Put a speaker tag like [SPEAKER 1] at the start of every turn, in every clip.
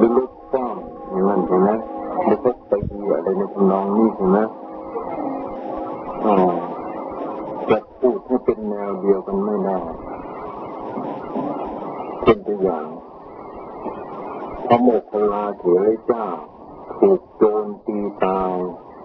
[SPEAKER 1] ดูเล็กกว้างอย่างนั้นใช่ไหมเล็กไปดีอะไรในทำนองนี้ใช่ไหมจะพูดให้เป็นแนวเดียวกันไม่ได้เป็นตัวอย่างพระโมคคัลลาเถระเจ้าถูกโจรตีตาย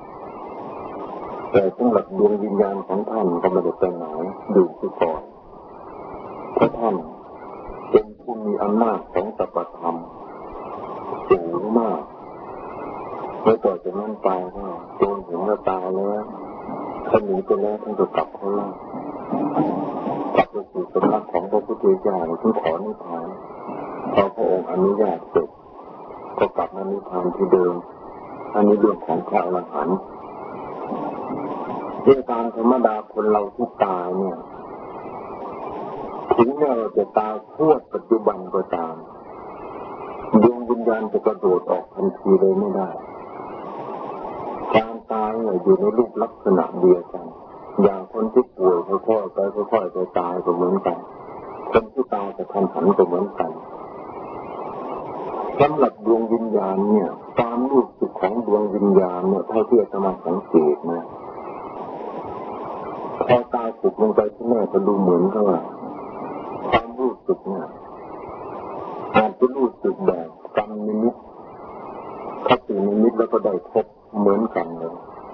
[SPEAKER 1] แต่สำหรับดวงวิญญาณของท่านก็ไม่ได้ไปไหนอยู่ที่ก่อนเพราะท่านเป็นผู้มีอำนาจของสัพพธรรมสูงมากเมื่อต่อจากนั้นไปก็โจรถึงจะตายแล้วท่านหนีไปแล้วท่านก็กลับเข้าล่างกลับไปสู่สำนักของพระพุทธเจ้าที่ขอนิพพานพอพระองค์อนุญาตเสร็จก็กลับมานิพพานที่เดิมอันนี้เรื่องของพระอรหันต์เรื่องการธรรมดาคนเราที่ตายเนี่ยถึงแม้เราจะตายชั่วปัจจุบันก็ตามดวงวิญญาณจะกระโดดออกทันทีเลยไม่ได้การตายอยู่ในรูปลักษณะเดียวกันอย่างคนที่ป่วยค่อยๆไปตายก็เหมือนกันคนที่ตายจะทันหันก็เหมือนกันสำหรับดวงวิญญาณเนี่ยความรู้สึกของดวงวิญญาณเนี่ยถ้าเทียบกับมาสังเกตนะพอตายปุบลงไปที่แม่ก็ดูเหมือนกับว่าความรู้สึกเนี่ยอาจจะรู้สึกแบบกรรมนิมิตคตินิมิตแล้วก็ได้พบเหมือนกันเลย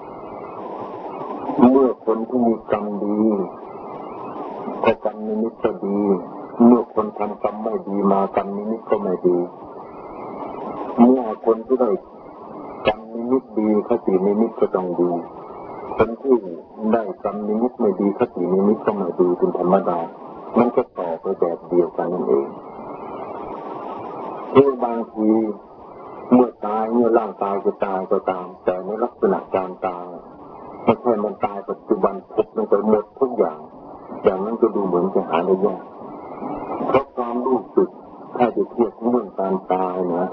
[SPEAKER 1] เมื่อคนที่มีกรรมดีก็กรรมนิมิตก็ดีเมื่อคนทำกรรมไม่ดีมากรรมนิมิตก็ไม่ดีเมื่อคนที่ได้กรรมนิมิตดีคตินิมิตก็ต้องดีคนที่ได้กรรมนิมิตไม่ดีคตินิมิตก็ไม่ดีเป็นธรรมดามันก็ต่อไปแบบเดียวกันนั่นเองบางทีเมื่อตายเมื่อร่างกายจะตายก็ตามแต่ในลักษณะการตายไม่ใช่มันตายปัจจุบันพบลงไปหมดทุกอย่างอย่างนั้นก็ดูเหมือนจะหาได้ยากเพราะความรู้สึกถ้าจะเทียบเรื่องการตายนะ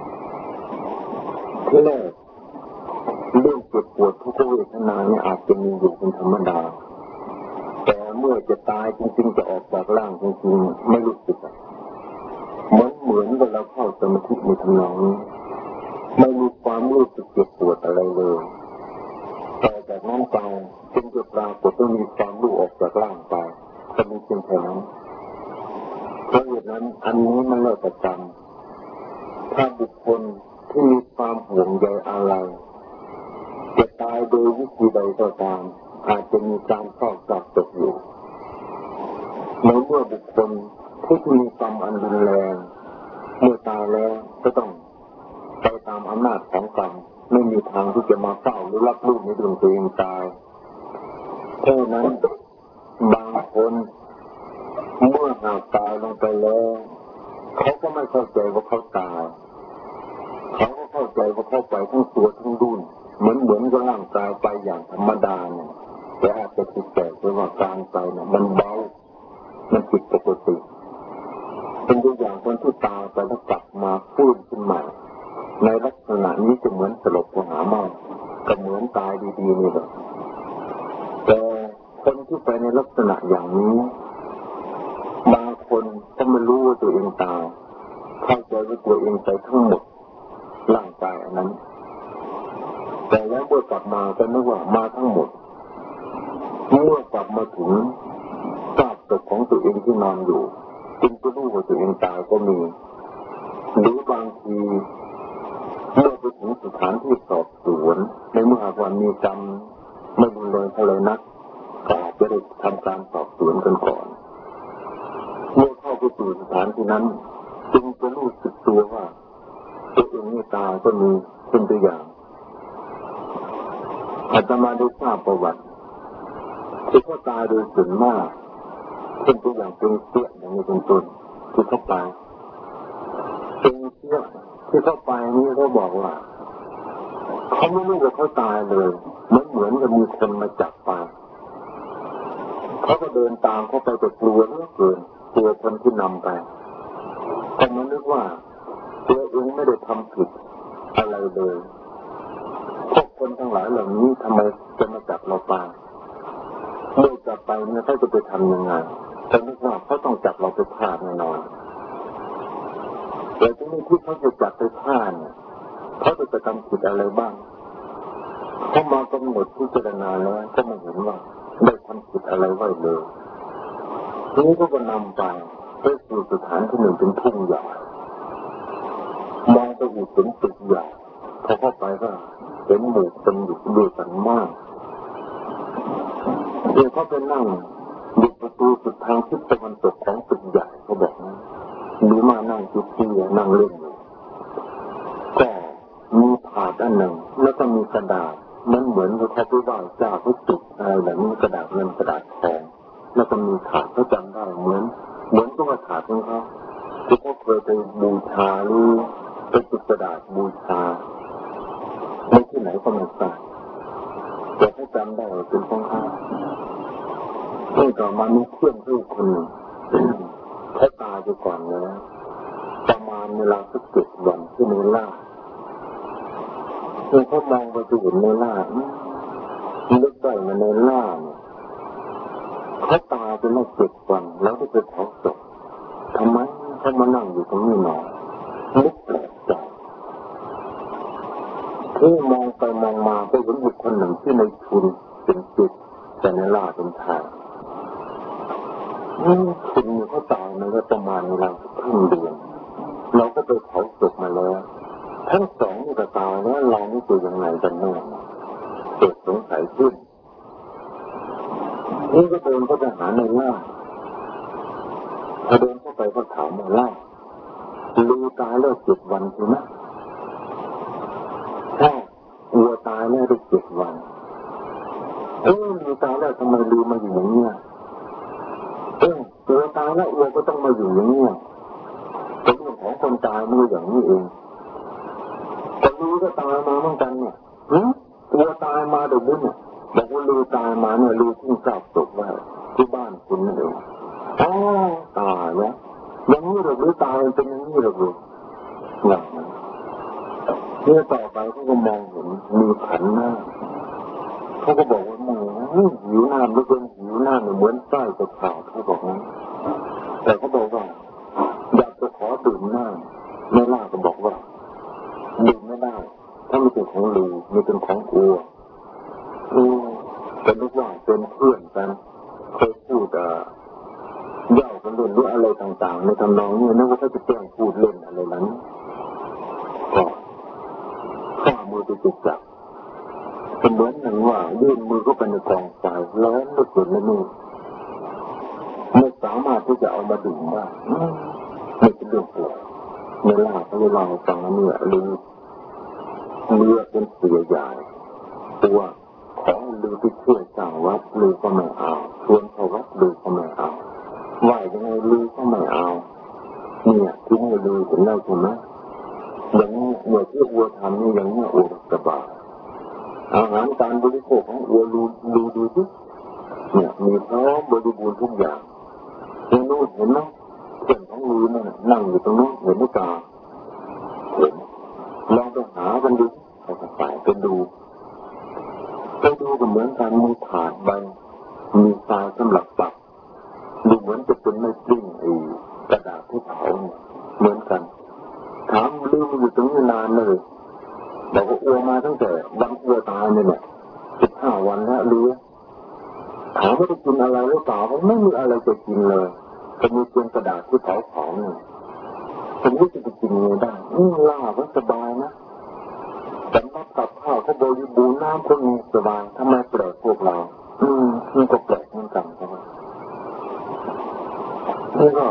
[SPEAKER 1] ที่แรกเรื่องเจ็บปวดทุกขเวทนาเนี่ยอาจจะมีอยู่เป็นธรรมดาแต่เมื่อจะตายจริงๆจะออกจากร่างจริงๆไม่รู้สึกเหมือนกับเราเข้าสมาธิในทำนองนี้ไม่มีความรู้สึกเจ็บปวดอะไรเลยแต่จากนั้นไปจึงจะปรากฏว่ามีความรู้ออกจากร่างไปก็มีเพียงแค่นั้นเพราะเหตุนั้นอันนี้มันเลิกประจำถ้าบุคคลที่มีความห่วงใยอะไรจะตายโดยวิธีใดก็ตามอาจจะมีการเศร้าหมองตกอยู่ในเมื่อบุคคลที่มีกรรมอันรุนแรงเมื่อตายแล้วก็ต้องไปตามอำนาจของกรรมไม่มีทางที่จะมาเฝ้าหรือรับรู้ในดวงตัวเองตายเพราะนั้นบางคนเมื่อหากตายลงไปแล้วเขาก็ไม่เข้าใจว่าเขาตายเขาก็เข้าใจว่าเขาไปทั้งตัวทั้งดุนเหมือนกับร่างกายไปอย่างธรรมดาเนี่ยแต่อาจจะติดใจว่าการไปเนี่ยมันเบามันผิดปกติเป็นตัวอย่างคนที่ตายไปแล้วกลับมาฟื้นขึ้นมาในลักษณะนี้จะเหมือนสลบไปหาหม้อก็เหมือนตายดีๆนี่แหละแต่คนที่ไปในลักษณะอย่างนี้บางคนก็ไม่รู้ว่าตัวเองตายเข้าใจว่าตัวเองไปทั้งหมดร่างกายอันนั้นแต่แล้วเมื่อกลับมาก็นึกว่ามาทั้งหมดเมื่อกลับมาถึงซากศพของตัวเองที่นอนอยู่จึงก็รู้ว่าตัวเองตายก็มีหรือบางทีเมื่อไปถึงสถานที่สอบสวนในเมื่อวันมีกรรมไม่รุนแรงเท่าไรนักก็จะได้ทำการสอบสวนกันก่อนเมื่อเข้าไปสู่สถานที่นั้นจึงจะรู้สึกตัวว่าตัวเองนี่ตายก็มีเป็นตัวอย่างอาตมาได้ทราบประวัติที่เขาตายโดยส่วนมากเป็นตัวอย่างเป็นเสี้ยอย่างนี้เป็นต้นที่เขาตายเป็นเสี้ยที่เขาไปนี่เขาบอกว่าเขาไม่รู้ว่าเขาตายเลยเหมือนกับมีคนมาจับไปเขาก็เดินตามเขาไปแต่กลัวเหลือเกินกลัวคนที่นำไปแต่มันนึกว่าตัวเองไม่ได้ทำผิดอะไรเลยพวกคนทั้งหลายเหล่านี้ทำไมจะมาจับเราไปเมื่อจับไปเนี่ยเขาจะไปทำยังไงแต่นึกว่าเขาต้องจับเราไปฆ่าแน่นอนแต่ที่ที่เขาจะจับไปฆ่าเนี่ยเขาจะกระทำผิดอะไรบ้างเขามากำหนดพิจารณาแล้วก็ไม่เห็นว่าได้ทำผิดอะไรไว้เลยทีนี้ก็นำไปสู่สถานที่หนึ่งเป็นทุ่งใหญ่มองไปอีกเป็นตึกใหญ่พอเข้าไปก็เห็นหมู่คนอยู่ด้วยกันมากเดี๋ยวเขาไปนั่งดูประตูสุดทางทิศตะวันตกของตึกใหญ่เขาบอกนะหรือมานั่งจุดที่นั่งเล่นอยู่ก็มีถาดอันหนึ่งแล้วก็มีกระดาษมันเหมือนกับเขาไปไหว้เจ้าเขาจุดอะไรแบบนี้กระดาษเงินกระดาษทองแล้วก็มีถาดเขาจำได้เหมือนตัวถาดของเขาที่เขาเคยไปบูชาหรือไปจุดกระดาษบูชาไม่ที่ไหนก็ไม่ทราบแต่เขาจำได้เป็นของเขานี่ต่อมามีเพื่อนลูกคนหนึ่งเขาตายไปก่อนแล้วประมาณเวลาสัก7 วันที่เนล่าเขามองไปจะเห็นเนล่านึกได้มาเนล่าเนี่ยเขาตายไปเมื่อ7 วันแล้วก็ไปเผาศพทำไมเขามานั่งอยู่ตรงนี้หนอนึกแปลกใจที่มองไปมองมาก็เห็นบุคคลหนึ่งที่ในทุนเป็นจิตแต่เนล่าเป็นชายคุณเขาตายมาแล้วประมาณเวลาครึ่งเดือนเราก็ไปเผาศพมาแล้วทั้งสองนี่ก็ตายแล้วเรานี่คือยังไงกันแน่เกิดสงสัยขึ้นนี่ก็เดินเข้าไปหาในล่าพอเดินเข้าไปก็ถามในล่าลูตายแล้ว7 วันใช่ไหมใช่วัวตายแล้วได้7 วันลูตายแล้วทำไมลูมาอยู่อย่างนี้วัวตายแล้ววัวก็ต้องมาอยู่อย่างนี้เป็นเรื่องของคนตายมืออย่างนี้เองแต่ลูก็ตายมาเหมือนกันเนี่ยวัวตายมาเดี๋ยวนี้เนี่ยบอกว่าลูตายมาเนี่ยลูที่ทราบศพไว้ที่บ้านคุณนี่เองตายแล้วอย่างนี้หรือตายเป็นอย่างนี้หรืออย่างนั้นเมื่อต่อไปเขาก็มองเห็นมีขันหน้าเขาก็บอกว่าหิวน้ำไม่เป็นหิวน้ำเหมือนไส้จะขาดเขาบอกนั้นแต่เขาบอกว่าอยากจะขอดื่มน้ำไม่ล่าก็บอกว่าดื่มไม่ได้ถ้าไม่เป็นของลือไม่เป็นของกลัวแต่นึกว่าเป็นเพื่อนกันเคยพูดเย่ากันเล่นหรืออะไรต่างๆในทำนองนี้นึกว่าเขาจะแกล้งพูดเล่นอะไรนั้นก็ข้ามือไปจุดจับเหมือนหนึ่งว่ายื่นมือเข้าไปในกองไฟร้อนไม่เกิดในมือไม่สามารถที่จะเอามาดื่มได้ไม่เป็นเรื่องแปลกในล่าเขาเล่าให้ฟังเนี่ยเรือเป็นเสือใหญ่ตัวของลือที่ช่วยสร้างวัดลือก็ไม่เอาชวนเขาวัดลือก็ไม่เอาไหวยังไงลือก็ไม่เอาเนี่ยทิ้งลือถึงได้ใช่ไหมอย่างนี้เนี่ยที่วัวทำนี่อย่างนี้โอรสบายอาหารการบริโภคของวัวดูสิเนี่ยมีพร้อมบริบูรณ์ทุกอย่างเห็นนู้นเห็นไหมเพื่อนของลือนั่งอยู่ตรงนู้นเห็นไม่ตาเห็นลองไปหากันดูไปดูก็เหมือนกันมีถาดใบมีทรายสำหรับปักดูเหมือนจะเป็นไม่ปลิ้งกระดาษที่เผาเหมือนกันถามลืมอยู่ตรงนี้นานเลยบอกว่าอ้วมาตั้งแต่วันอ้วตายเนี่ย15 วันแล้วลือถามว่าจะกินอะไรหรือเปล่าไม่มีอะไรจะกินเลยจะมีเพียงกระดาษที่เผาเนี่ยผมรู้จะกินยังไงได้ล่าก็สบายนะแต่รับกับข้าวเขาบริบูรณ์น้ำก็มีสบายทำไมแปลกพวกเรามันก็แปลกเหมือนกันใช่ไหมนี่ก็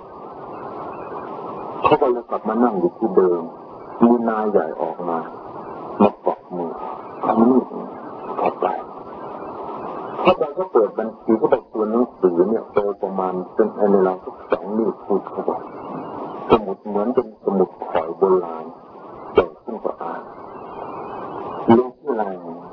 [SPEAKER 1] เขาก็เลยกลับมานั่งอยู่ที่เดิมมีนายใหญ่ออกมาปอกมือทำนี่เข้าไปก็เปิดบัญชีก็บอกตัวหนังสือเนี่ยโตประมาณเป็นในเราสัก2 นิ้วพูดเขาบอกสมุดเหมือนเป็นสมุดข่อยโบราณเปิดขึ้นก็อ่านรู้ชื่ออะไร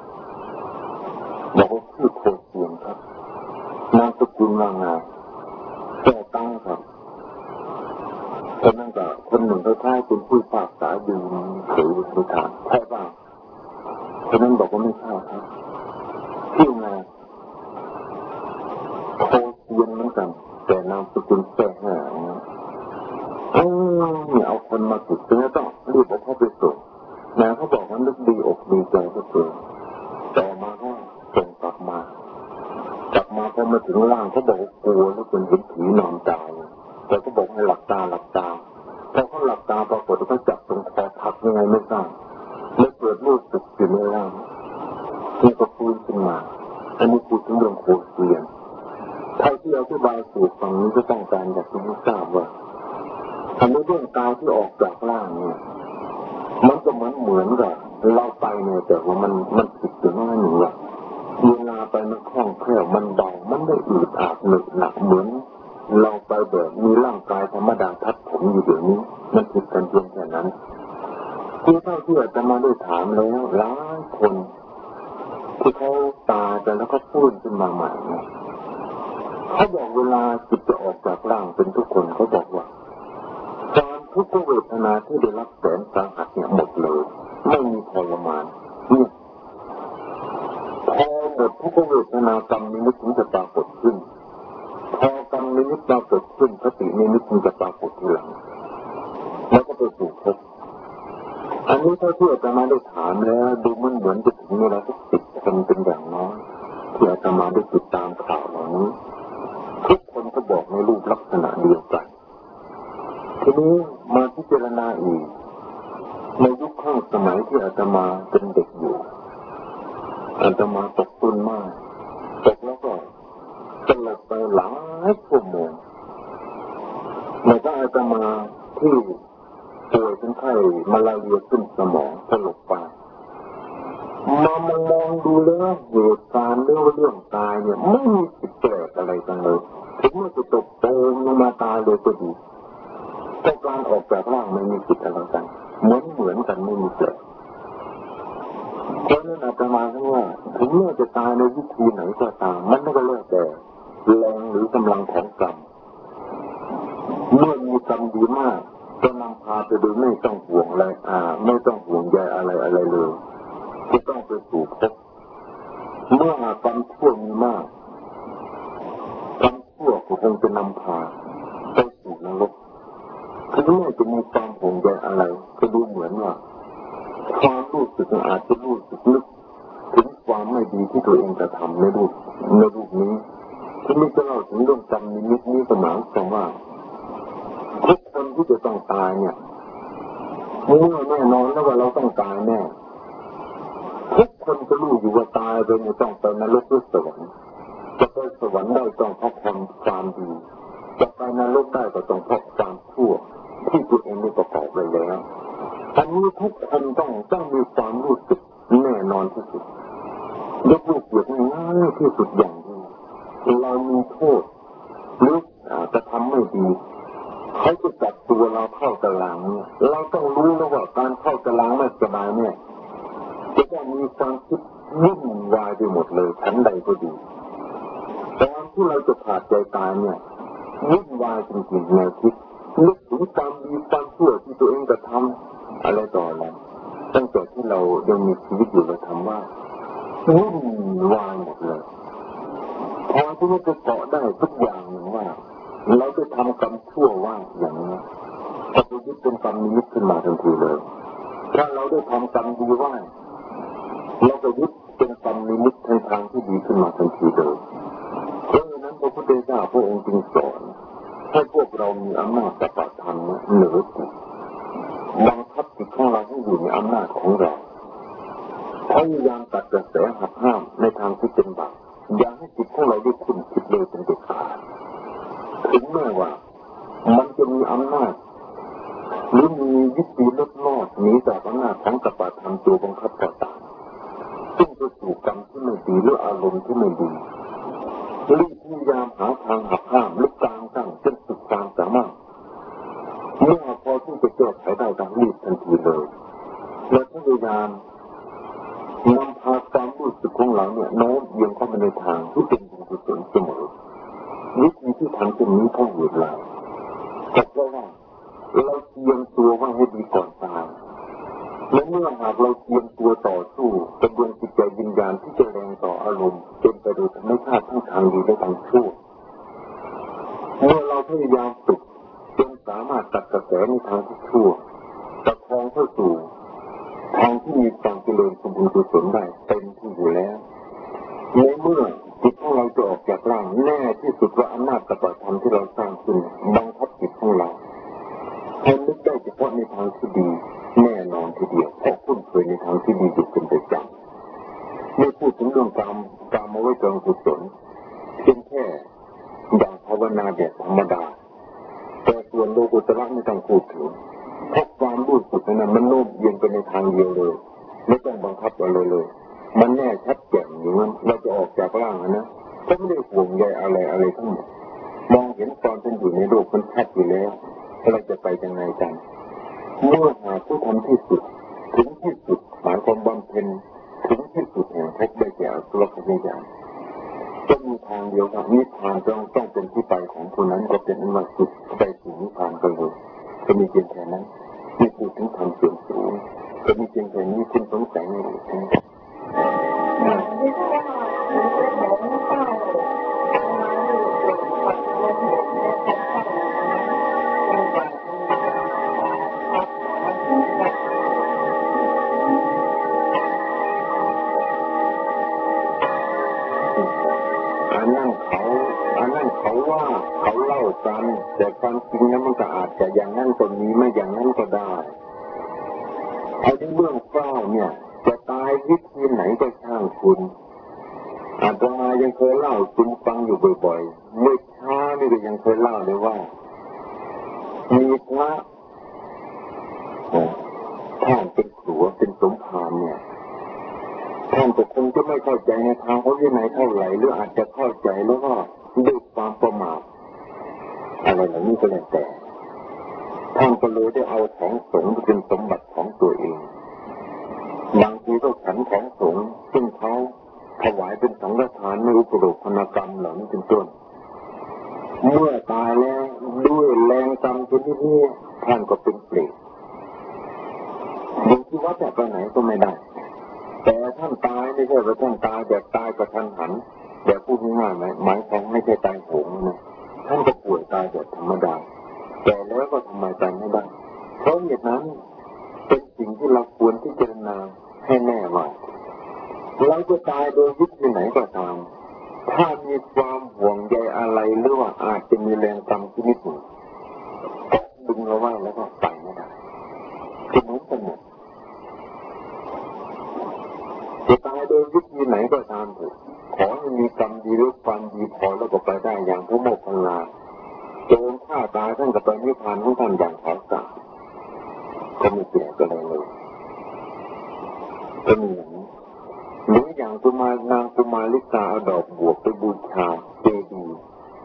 [SPEAKER 1] บอกว่าชื่อโคเซียนครับนามสกุลว่างาแก่ตั้งครับคนนั้นก็คนหนึ่งเขาท้ายเป็นผู้ฝากสายดูถือสุธาใช่ป่ะคนนั้นบอกว่าไม่ใช่ครับชื่อไงโคเซียนเหมือนกันแต่นามสกุลแก่หางเอาคนมาติดตัวต้องรีบเอาเข้าไปส่งนะเขาบอกว่านึกดีอกดีใจก็เกินต่อมาก็ส่งกลับมาพอมาถึงล่างเขาบอกกลัวแล้วเป็นเห็นผีนอนตายแต่ก็บอกให้หลับตาพอเขาหลับตาปรากฏว่าเขาจับตรงคอพักยังไงไม่ทราบแล้วเกิดรู้สึกอยู่ในร่างนี่ก็ฟื้นขึ้นมาอันนี้พูดถึงเรื่องโคเซียนใครที่อธิบายสู่ฝั่งนี้ก็ต้องการอยากให้ทราบว่าอันนี้เรื่องกายที่ออกจากร่างเนี่ยมันก็เหมือนกับเราไปเนี่ยแต่ว่ามันผิดอยู่นั่นหนึ่งว่าเวลาไปมันคล่องแคล่วมันเบามันไม่อืดอาดหนึบหนักเหมือนเราไปแบบมีร่างกายธรรมดาทัดผมอยู่เดี๋ยวนี้มันผิดกันเพียงแค่นั้นที่เท่าที่อาจจะมาได้ถามแล้วหลายคนที่เขาตายไปแล้วก็ฟื้นขึ้นมาใหม่เนี่ยเขาบอกเวลาจิตจะออกจากร่างเป็นทุกคนเขาบอกว่าการทุกขเวทนาที่ได้รับแสนสาหัสเนี่ยหมดเลยไม่มีทรมานนี่พอหมดทุกขเวทนากรรมนิมิตถึงจะปรากฏขึ้นพอกรรมนิมิตปรากฏขึ้นสตินิมิตถึงจะปรากฏทีหลังแล้วก็ไปสู่ภพอันนี้ถ้าที่อาตมาได้ถามแล้วดูมันเหมือนจะถึงเวลาที่ติดกันเป็นอย่างน้อยที่อาตมาได้ติดตามข่าวเหล่านี้ทุกคนก็บอกในรูปลักษณะเดียวกันทีนี้มาพิจารณาอีกในยุคข้างสมัยที่อาตมาเป็นเด็กอยู่อาตมาตกตุนมากตกแล้วก็สลบไปหลายชั่วโมงแล้วก็อาตมาที่ป่วยเป็นไข้มาลาเรียขึ้นสมองสลบไปมองดูแล้วเหตุการณ์เรื่องตายเนี่ยไม่มีสิทธิ์แปลกอะไรกันเลยถึงเมื่อจะตกโตลงมาตายเลยก็ดีแต่การออกจากร่างไม่มีสิทธิ์อะไรกันเหมือนกันไม่มีแปลกเพราะนั้นอาตมาว่าถึงเมื่อจะตายในวิธีไหนก็ตามมันก็แล้วแต่แรงหรือกำลังของกรรมเมื่อมีกรรมดีมากก็นำพาไปโดยไม่ต้องห่วงอะไรไม่ต้องห่วงใยอะไรเลยจะต้องไปสู่ภพเมื่อกรรมชั่วมีมากกรรมชั่วก็คงจะนำพาไปสู่นรกถึงแม้จะมีความห่วงใยอะไรก็ดูเหมือนว่าความรู้สึกอาจจะรู้สึกนึกถึงความไม่ดีที่ตัวเองจะทำในรูปนี้ที่ไม่จะเล่าถึงเรื่องกรรมนิมิตนี้ก็หมายความว่าทุกคนที่จะต้องตายเนี่ยเมื่อแน่นอนแล้วว่าเราต้องตายแน่ทุกคนก็รู้อยู่ว่าตายไปเนี่ยต้องไปนรกหรือสวรรค์จะไปสวรรค์ได้ต้องเพราะความดีจะไปนรกได้ก็ต้องเพราะความชั่วที่ตัวเองได้ประกอบไว้แล้วอันนี้ทุกคนต้องมีความรู้สึกแน่นอนที่สุดยกลูกเกียรติง่ายที่สุดอย่างนี้เรามีโทษหรือจะทำไม่ดีเขาจะจับตัวเราเข้าตารางเนี่ยเราต้องรู้แล้วว่าการเข้าตารางไม่สบายเนี่ยจะต้องมีความคิดวุ่นวายไปหมดเลยชั้นใดก็ดีตอนที่เราจะขาดใจตายเนี่ยวุ่นวายจริงๆในคิดนึกถึงความดีความชั่วที่ตัวเองจะทำอะไรต่ออะไรตั้งแต่ที่เรายังมีชีวิตอยู่เราทำว่าวุ่นวายหมดเลยพอที่จะเกาะได้ทุกอย่างหนึ่งว่าเราจะทำกรรมชั่วว่าอย่างนี้จะไปยึดเป็นกรรมนิมิตขึ้นมาทันทีเลยถ้าเราได้ทำกรรมดีว่าเราจะยึดเป็นกรรมนิมิตในทางที่ดีขึ้นมาทันทีเลยเพราะฉะนั้นพระพุทธเจ้าพระองค์จึงสอนให้พวกเรามีอำนาจปฏิบัติธรรมเหนือจิตบังคับจิตของเราให้อยู่ในอำนาจของเราพยายามตัดกระแสหักห้ามในทางที่เป็นบาปอย่าให้จิตของเราได้คุ้นคิดเลยเป็นเด็ดขาดถึงแม้ว่ามันจะมีอำนาจหรือมีวิธีลดลอดหนีจากอำนาจของปฏิบัติธรรมตัวบังคับต่างๆซึ่งจะสู่กรรมที่ไม่ดีหรืออารมณ์ที่ไม่ดีรีบพยายามหาทางหักห้ามหรือกลางตั้งจนสุดความสามารถเมื่อพอที่จะแก้ไขได้ก็รีบทันทีเลยและพยายามนำพาความรู้สึกของเราเนี่ยโน้มเอียงเข้ามาในทางที่เป็นบุญกุศลเสมอวิธีที่ทำเช่นนี้เพราะเหตุไรแต่เพราะว่าเราเตรียมตัวไว้ให้ดีก่อนตายและเมื่อหากเราเตรียมตัวต่อสู้กับดวงจิตใจวิญญาณที่จะแรงต่ออารมณ์เป็นไปโดยธรรมชาติทั้งทางดีและทางชั่วเมื่อเราพยายามฝึกจนสามารถตัดกระแสในทางที่ชั่วประคองเข้าสู่ทางที่มีความเจริญสมบูรณ์กุศลได้เต็มที่อยู่แล้วในเมื่อจิตของเราจะออกจากร่างแน่ที่สุดว่าอำนาจปฏิบัติธรรมที่เราสร้างขึ้นบังคับจิตของเราให้นึกได้เฉพาะในทางที่ดีแน่นอนทีเดียวเพราะคุ้นเคยในทางที่ดีอยู่เป็นประจำไม่พูดถึงเรื่องการมาไว้เจริญกุศลเพียงแค่อย่างภาวนาแบบธรรมดาแต่ส่วนโลกุตระไม่ต้องพูดถึงเพราะความรู้สึกนั้นมันโน้มเอียงไปในทางเดียวเลยไม่ต้องบังคับอะไรเลยมันแน่ชัดแจ่มอยู่นั้นเราจะออกจากร่างนะก็ไม่ได้ห่วงใยอะไรทั้งหมดมองเห็นตอนเป็นอยู่ในโลกมันชัดอยู่แล้วเราจะไปยังไงกันเมื่อหาผู้ทำที่สุดถึงที่สุดหมายความบำเพ็ญถึงที่สุดแห่งพบได้แก่อสุรคติญาณจะมีทางเดียวครับนิพพานต้องเป็นที่ไปของผู้นั้นก็เป็นอมตะไปสู่นิพพานกันเลยจะมีเพียงแค่นั้นไม่พูดถึงทำส่วนสูงจะมีเพียงแค่นี้คุณสงสัยในเรื่องนี้อันนั้นเขาว่าเขาเล่ากันแต่ความจริงนั้นมันก็อาจจะอย่างนั้นก็มีไม่อย่างนั้นก็ได้ไอ้เรื่องเศร้าเนี่ยจะตายวิธีไหนก็ช่างคุณอาตมายังเคยเล่าคุณฟังอยู่บ่อยๆเมื่อช้านี่ก็ยังเคยเล่าเลยว่ามีพระท่านเป็นครัวเป็นสมภารเนี่ยท่านก็คงจะไม่เข้าใจในทางเขาที่ไหนเท่าไหร่หรืออาจจะเข้าใจแล้วก็ด้วยความประมาทอะไรเหล่านี้ก็แล้วแต่ท่านก็เลยได้เอาของสงฆ์เป็นสมบัติของตัวเองบางทีก็ฉันของสงฆ์ซึ่งเขาถวายเป็นสังฆทานไม่อุปโภคนกรรมเหล่านี้เป็นต้นเมื่อตายแล้วด้วยแรงกรรมชนิดนี้ท่านก็เป็นเปรตอยู่ที่วัดแต่ไปไหนก็ไม่ได้แต่ท่านตายไม่ใช่ว่าท่านตายแบบตายกระทันหันแบบพูดง่ายๆหมายความไม่ใช่ตายโหงนะท่านก็ป่วยตายแบบธรรมดาแต่แล้วก็ทำไมตายไม่ได้เพราะเหตุนั้นเป็นสิ่งที่เราควรที่จะพิจารณาให้แน่ว่าเราจะตายโดยวิธีไหนก็ตามถ้ามีความห่วงใยอะไรหรือว่าอาจจะมีแรงกรรมชนิดหนึ่งดึงเราไว้แล้วก็ไปไม่ได้จะเหมือนกันหมดจะตายโดยวิธีไหนก็ตามเถอะขอให้มีกรรมดีหรือความดีพอแล้วก็ไปได้อย่างพระโมคคัลลาโจรฆ่าตายท่านก็ไปนิพพานของท่านอย่างขาวสะก็ไม่เปลี่ยนอะไรเลยก็มีอย่างนี้หรืออย่างนางกุมาริกาเอาดอกบัวไปบูชาเจดีย์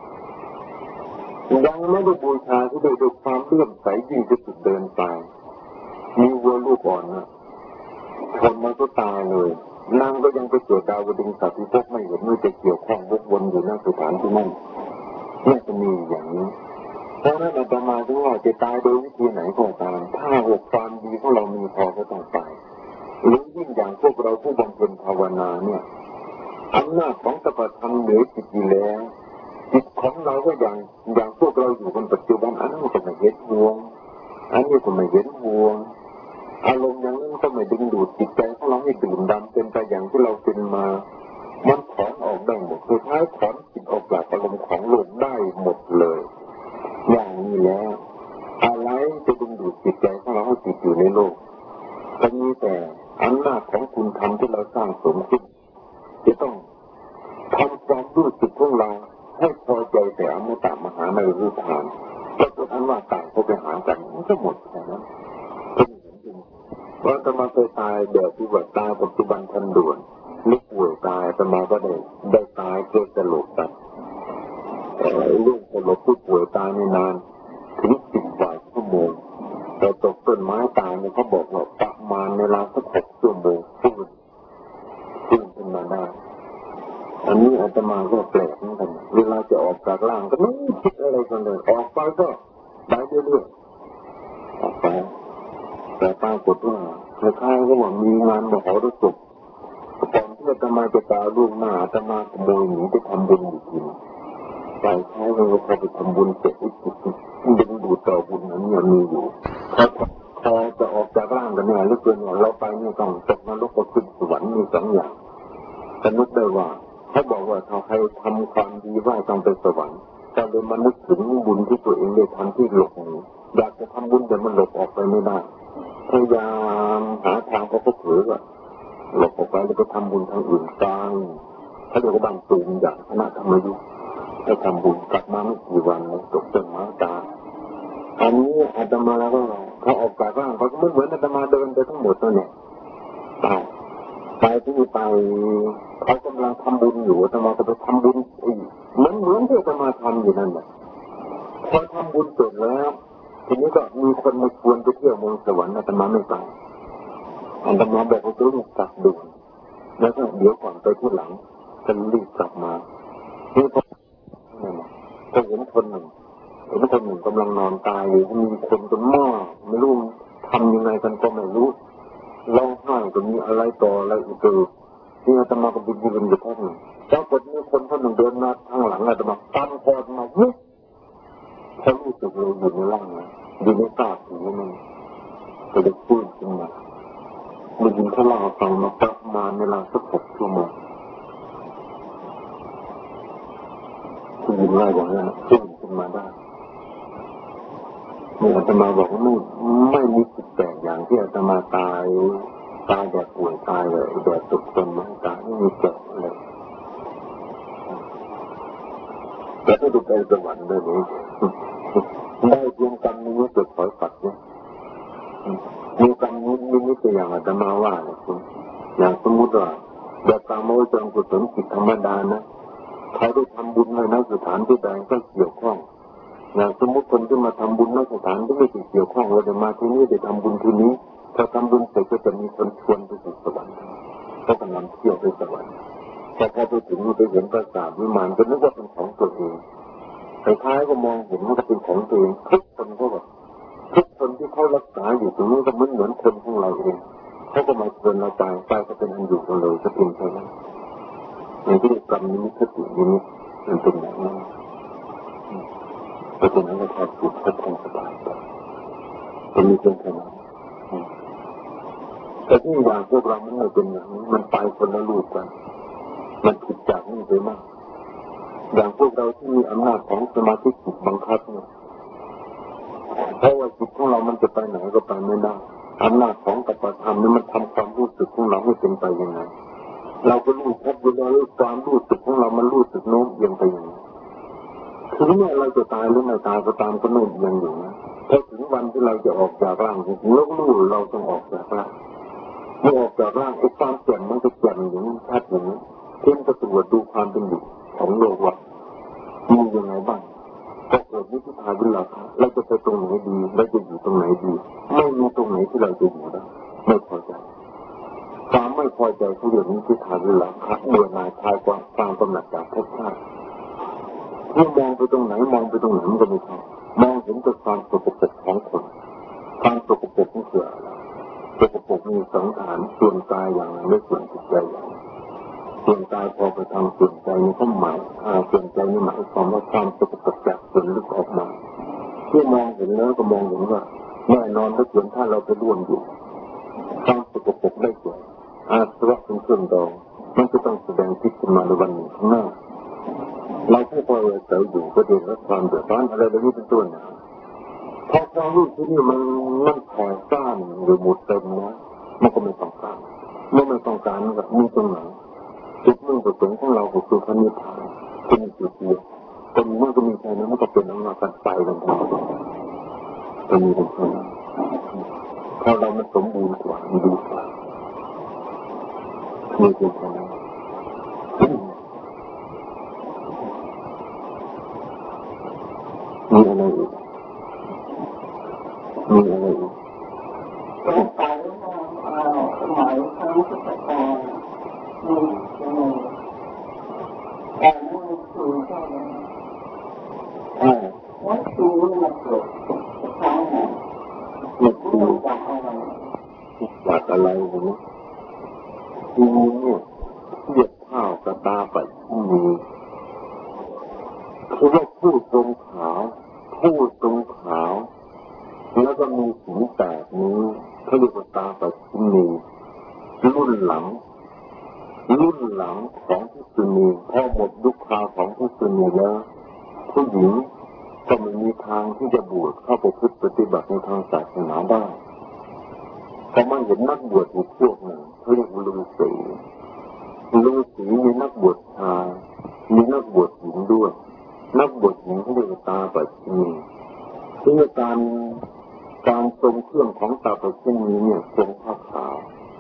[SPEAKER 1] ยังไม่ได้บูชาที่โดยความเลื่อมใสยิ่งจะสุดเดินไปมีวัวลูกอ่อนนะคนมันก็ตายเลยนางก็ยังไปเกิดดาวดึงสัตว์ที่พบไม่เห็นไม่จะเกี่ยวข้องวกวนอยู่ณสถานที่นั่นน่าจะมีอย่างนี้เพราะนั้นอาตมาถึงว่าจะตายโดยวิธีไหนก็ตามถ้าความดีของเรามีพอก็ต้องไปหรือยิ่งอย่างพวกเราผู้บำเพ็ญภาวนาเนี่ยอำนาจของสัพพธรรมเหนือจิตอยู่แล้วจิตของเราก็อย่างพวกเราอยู่บนปัจจุบันอันนั้นก็ไม่เห็นห่วงอันนี้ก็ไม่เห็นห่วงอารมณ์อย่างนั้นก็ไม่ดึงดูดจิตใจของเราให้ดื่มดำเป็นไปอย่างที่เราเป็นมามันถอนออกได้หมดสุดท้ายถอนจิตออกจากอารมณ์ของโลกได้หมดเลยอย่างนี้แล้วอะไรจะดึงดูดจิตใจของเราให้ติดอยู่ในโลกก็มีแต่อำนาจของคุณธรรมที่เราสร้างสมขึ้นจะต้องทำความรู้สึกของเราให้พอใจแต่อมตะมหาในรูปฌานก็เป็นอันว่าต่างก็ไปหากันมันก็หมดแค่นั้นว่าจะมาเคยตายแบบที่ว่าตายปัจจุบันทันด่วนนึกป่วยตายจะมาก็ได้ตายเกิดสลบกันเรื่องสลบผู้ป่วยตายไม่นานถึง10 กว่าชั่วโมงแต่ตกต้นไม้ตายเนี่ยเขาบอกว่าประมาณเวลาสัก6 ชั่วโมงฟื้นขึ้นมาได้อันนี้อาตมาก็แปลกเหมือนกันเวลาจะออกจากร่างก็ไม่คิดอะไรกันเลยออกไปก็ไปเรื่อยๆออกไปแต่ปรากฏว่าคล้ายๆก็ว่ามีงานมหรสพก่อนที่อาตมาจะตายล่วงหน้าอาตมาขโมยหนีไปทำบุญอยู่ทีฝ่ายท้ายเราพอไปทำบุญเสร็จดึงดูดต่อบุญนั้นยังมีอยู่พอจะออกจากร่างกันเนี่ยหรือเกินเราไปนี่ต้องตกนรกก็ขึ้นสวรรค์มีสองอย่างแต่นึกได้ว่าเขาบอกว่าถ้าใครทำความดีว่าต้องไปสวรรค์แต่เลยมานึกถึงบุญที่ตัวเองได้ทำที่หลบหนีอยากจะทำบุญแต่มันหลบออกไปไม่ได้พยายามหาทางเขาก็เผลอว่าหลบออกไปแล้วก็ทำบุญทางอื่นกลางเขาเรียกว่าบางตูมอย่างคณะธรรมยุทธ์ให้ทำบุญกลับมาไม่กี่วันเลยตกต้นไม้ตายอันนี้อาตมาแล้วก็เขาออกจากร่างเขาก็เหมือนอาตมาเดินไปทั้งหมดนั่นแหละไปที่ไปเขากำลังทำบุญอยู่อาตมาก็ไปทำบุญอีกเหมือนที่อาตมาทำอยู่นั่นแหละพอทำบุญเสร็จแล้วทีนี้ก็มีคนมาชวนไปเที่ยวเมืองสวรรค์อาตมาไม่ไปอาตมาบอกว่าจะรีบกลับด่วนแล้วก็เดี๋ยวก่อนไปที่หลังจะรีบกลับมานี่พอก็เห็นคนหนึ่งกำลังนอนตายอยู่มีคนจนหม้อไม่รู้ทำยังไงกันก็ไม่รู้ร้องไห้ก็มีอะไรต่ออะไรอีกที่อาตมาก็ยืนอยู่แค่หนึ่งแล้วก็มีคนคนหนึ่งเดินมาข้างหลังอาตมาตามคอมาฮึเขารู้สึกเลยอยู่ในร่างนะอยู่ในตาผีมันก็เลยพูดขึ้นมาได้ยินเขาเล่าฟังมาประมาณเวลาสัก6 ชั่วโมงที่ยินเล่าอย่างนั้นขึ้นมาได้เนี่ยอาตมาบอกว่าไม่มีจิตแปลกอย่างที่อาตมาตายแบบป่วยตายเลยแบบตกคนมาตายไม่มีแปลกเลยแต่ถ้าดูไปสวรรค์ได้เลยได้เพียงกรรมนี้เกิดถอยฝักเนี่ยมีกรรมนี้ตัวอย่างอาตมาว่าเนี่ยคุณอย่างสมมติว่าแบบตามโมจงกุศลจิตธรรมดานะใครได้ทำบุญในสถานที่ใดก็เกี่ยวข้องอย่างสมมติคนที่มาทำบุญในสถานที่ไม่เกี่ยวข้องเราจะมาที่นี่ได้ทำบุญที่นี้พอทำบุญเสร็จก็จะมีคนชวนไปสู่สวรรค์ก็กำลังเที่ยวไปสวรรค์แต่พอไปถึงไปเห็นปราสาทวิมานก็นึกว่าเป็นของตัวเองแต่ท้ายก็มองเห็นว่าเป็นของตัวเองทุกคนก็แบบทุกคนที่เขารักษาอยู่ตรงนี้ก็เหมือนคนของเราเองเขาก็มาชวนเราตายไปก็เป็นอันอยู่กันเลยจะเป็นไปได้อย่างที่กรรมนี้สตินี้มันเป็นอย่างนั้นเพราะฉะนั้นเราทำสุขก็คงสบายใจจะมีเป็นขนาดแต่ที่อย่างพวกเราไม่เป็นอย่างนี้มันไปคนละลูกกันมันผิดจากนี้ไปมากอย่างพวกเราที่มีอำนาจของสมาธิจิตบังคับเนี่ยเพราะว่าจิตของเรามันจะไปไหนก็ไปไม่ได้อำนาจของกัปปะธรรมนี่มันทำความรู้สึกของเราให้เป็นไปยังไงเราก็รู้ชัดอยู่แล้วความรู้สึกของเรามันรู้สึกโน้มเอียงไปยังไงถึงเนี่ยเราจะตายหรือไม่ตายก็ตามก็โน้มเอียงอยู่นะพอถึงวันที่เราจะออกจากร่างจริงๆแล้วรู้เราต้องออกจากร่างเมื่อออกจากร่างไอ้ความเปลี่ยนมันจะเปลี่ยนอย่างนี้ชัดอย่างนี้เช่นก็ตรวจดูความเป็นอยู่ของโลกว่ามียังไงบ้างถ้าเกิดวิธีทางวิลาภเราจะไปตรงไหนดีเราจะอยู่ตรงไหนดีไม่มีตรงไหนที่เราจะอยู่ได้ไม่พอใจความไม่พอใจที่เรื่องนี้ที่ทางวิลาภเบื่อหน่ายคลายความกำหนัดจากทุกข์ที่มองไปตรงไหนมันก็ไม่ใช่มองเห็นแต่ความสกปรกของคนความสกปรกนี่คืออะไรสกปรกมีสองฐานส่วนกายอย่างและส่วนจิตใจอย่างส่วนกายพอไปทางส่วนใจนี่ก็หมายส่วนใจนี่หมายความว่าความสกปรกจากส่วนลึกออกมาที่มองเห็นแล้วก็มองเห็นว่าแน่นอนถ้าส่วนถ้าเราไปร่วมอยู่ความสกปรกได้เกิดอาสวะเป็นเครื่องดองมันจะต้องแสดงทิศขึ้นมาในวันหนึ่งข้างหน้าเราที่พอเราใจอยู่ก็เดือดร้อนความเดือดร้อนอะไรแบบนี้เป็นต้นนะพอความรู้ที่นี่มันแผ่ซ่านหรือหมดเต็มนะมันก็ไม่ต้องการเมื่อไม่ต้องการแบบมีตรงไหนจุดมุ่งประสงค์ของเราก็คือพระนิพพานเป็นจุดเดียวตรงนี้ก็มีแค่นั้นมันก็เป็นอำนาจการไปกันทั้งหมดตรงนี้เป็นแค่นั้นถ้าเรามันสมบูรณ์กว่าดีกว่ามีเป็นแค่นั้นมีอะไรอีกมีอะไรอีก
[SPEAKER 2] สงสัยสมัยครั้งพุทธกาลมีแต่ไม่มีครูใช่ไหมแล้วครูมาเกิดครั้งไหน
[SPEAKER 1] ไม่ครู
[SPEAKER 2] จากอะไร
[SPEAKER 1] จากอะไรนะครูเนี่ยเทียบเท่ากับตาไปมีครูคือว่าผู้ทรงขาวผู้ทรงขาวแล้วก็มีสีแบบนี้เขาเรียกว่าตาปัจฉิมีรุ่นหลังของภิกษุณีพอหมดยุคคราวของภิกษุณีแล้วผู้หญิงก็ไม่มีทางที่จะบวชเข้าไปปฏิบัติในทางศาสนาได้แต่มาเห็นนักบวชอีกพวกหนึ่งเขาเรียกว่าฤาษีมีนักบวชชายมีนักบวชหญิงด้วยนักบวชหญิงเขาเรียกว่าตาปัจฉิมีคือการทรงเครื่องของตาปัจฉิมีเนี่ยทรงผ้าขาว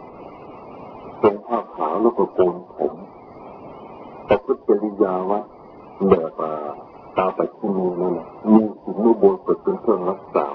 [SPEAKER 1] แล้วก็โกนผมแต่พุทธจริยาวัดแบบตาปัจฉิมีนั่นแหละมีศีลอุโบสถเป็นเครื่องรักษา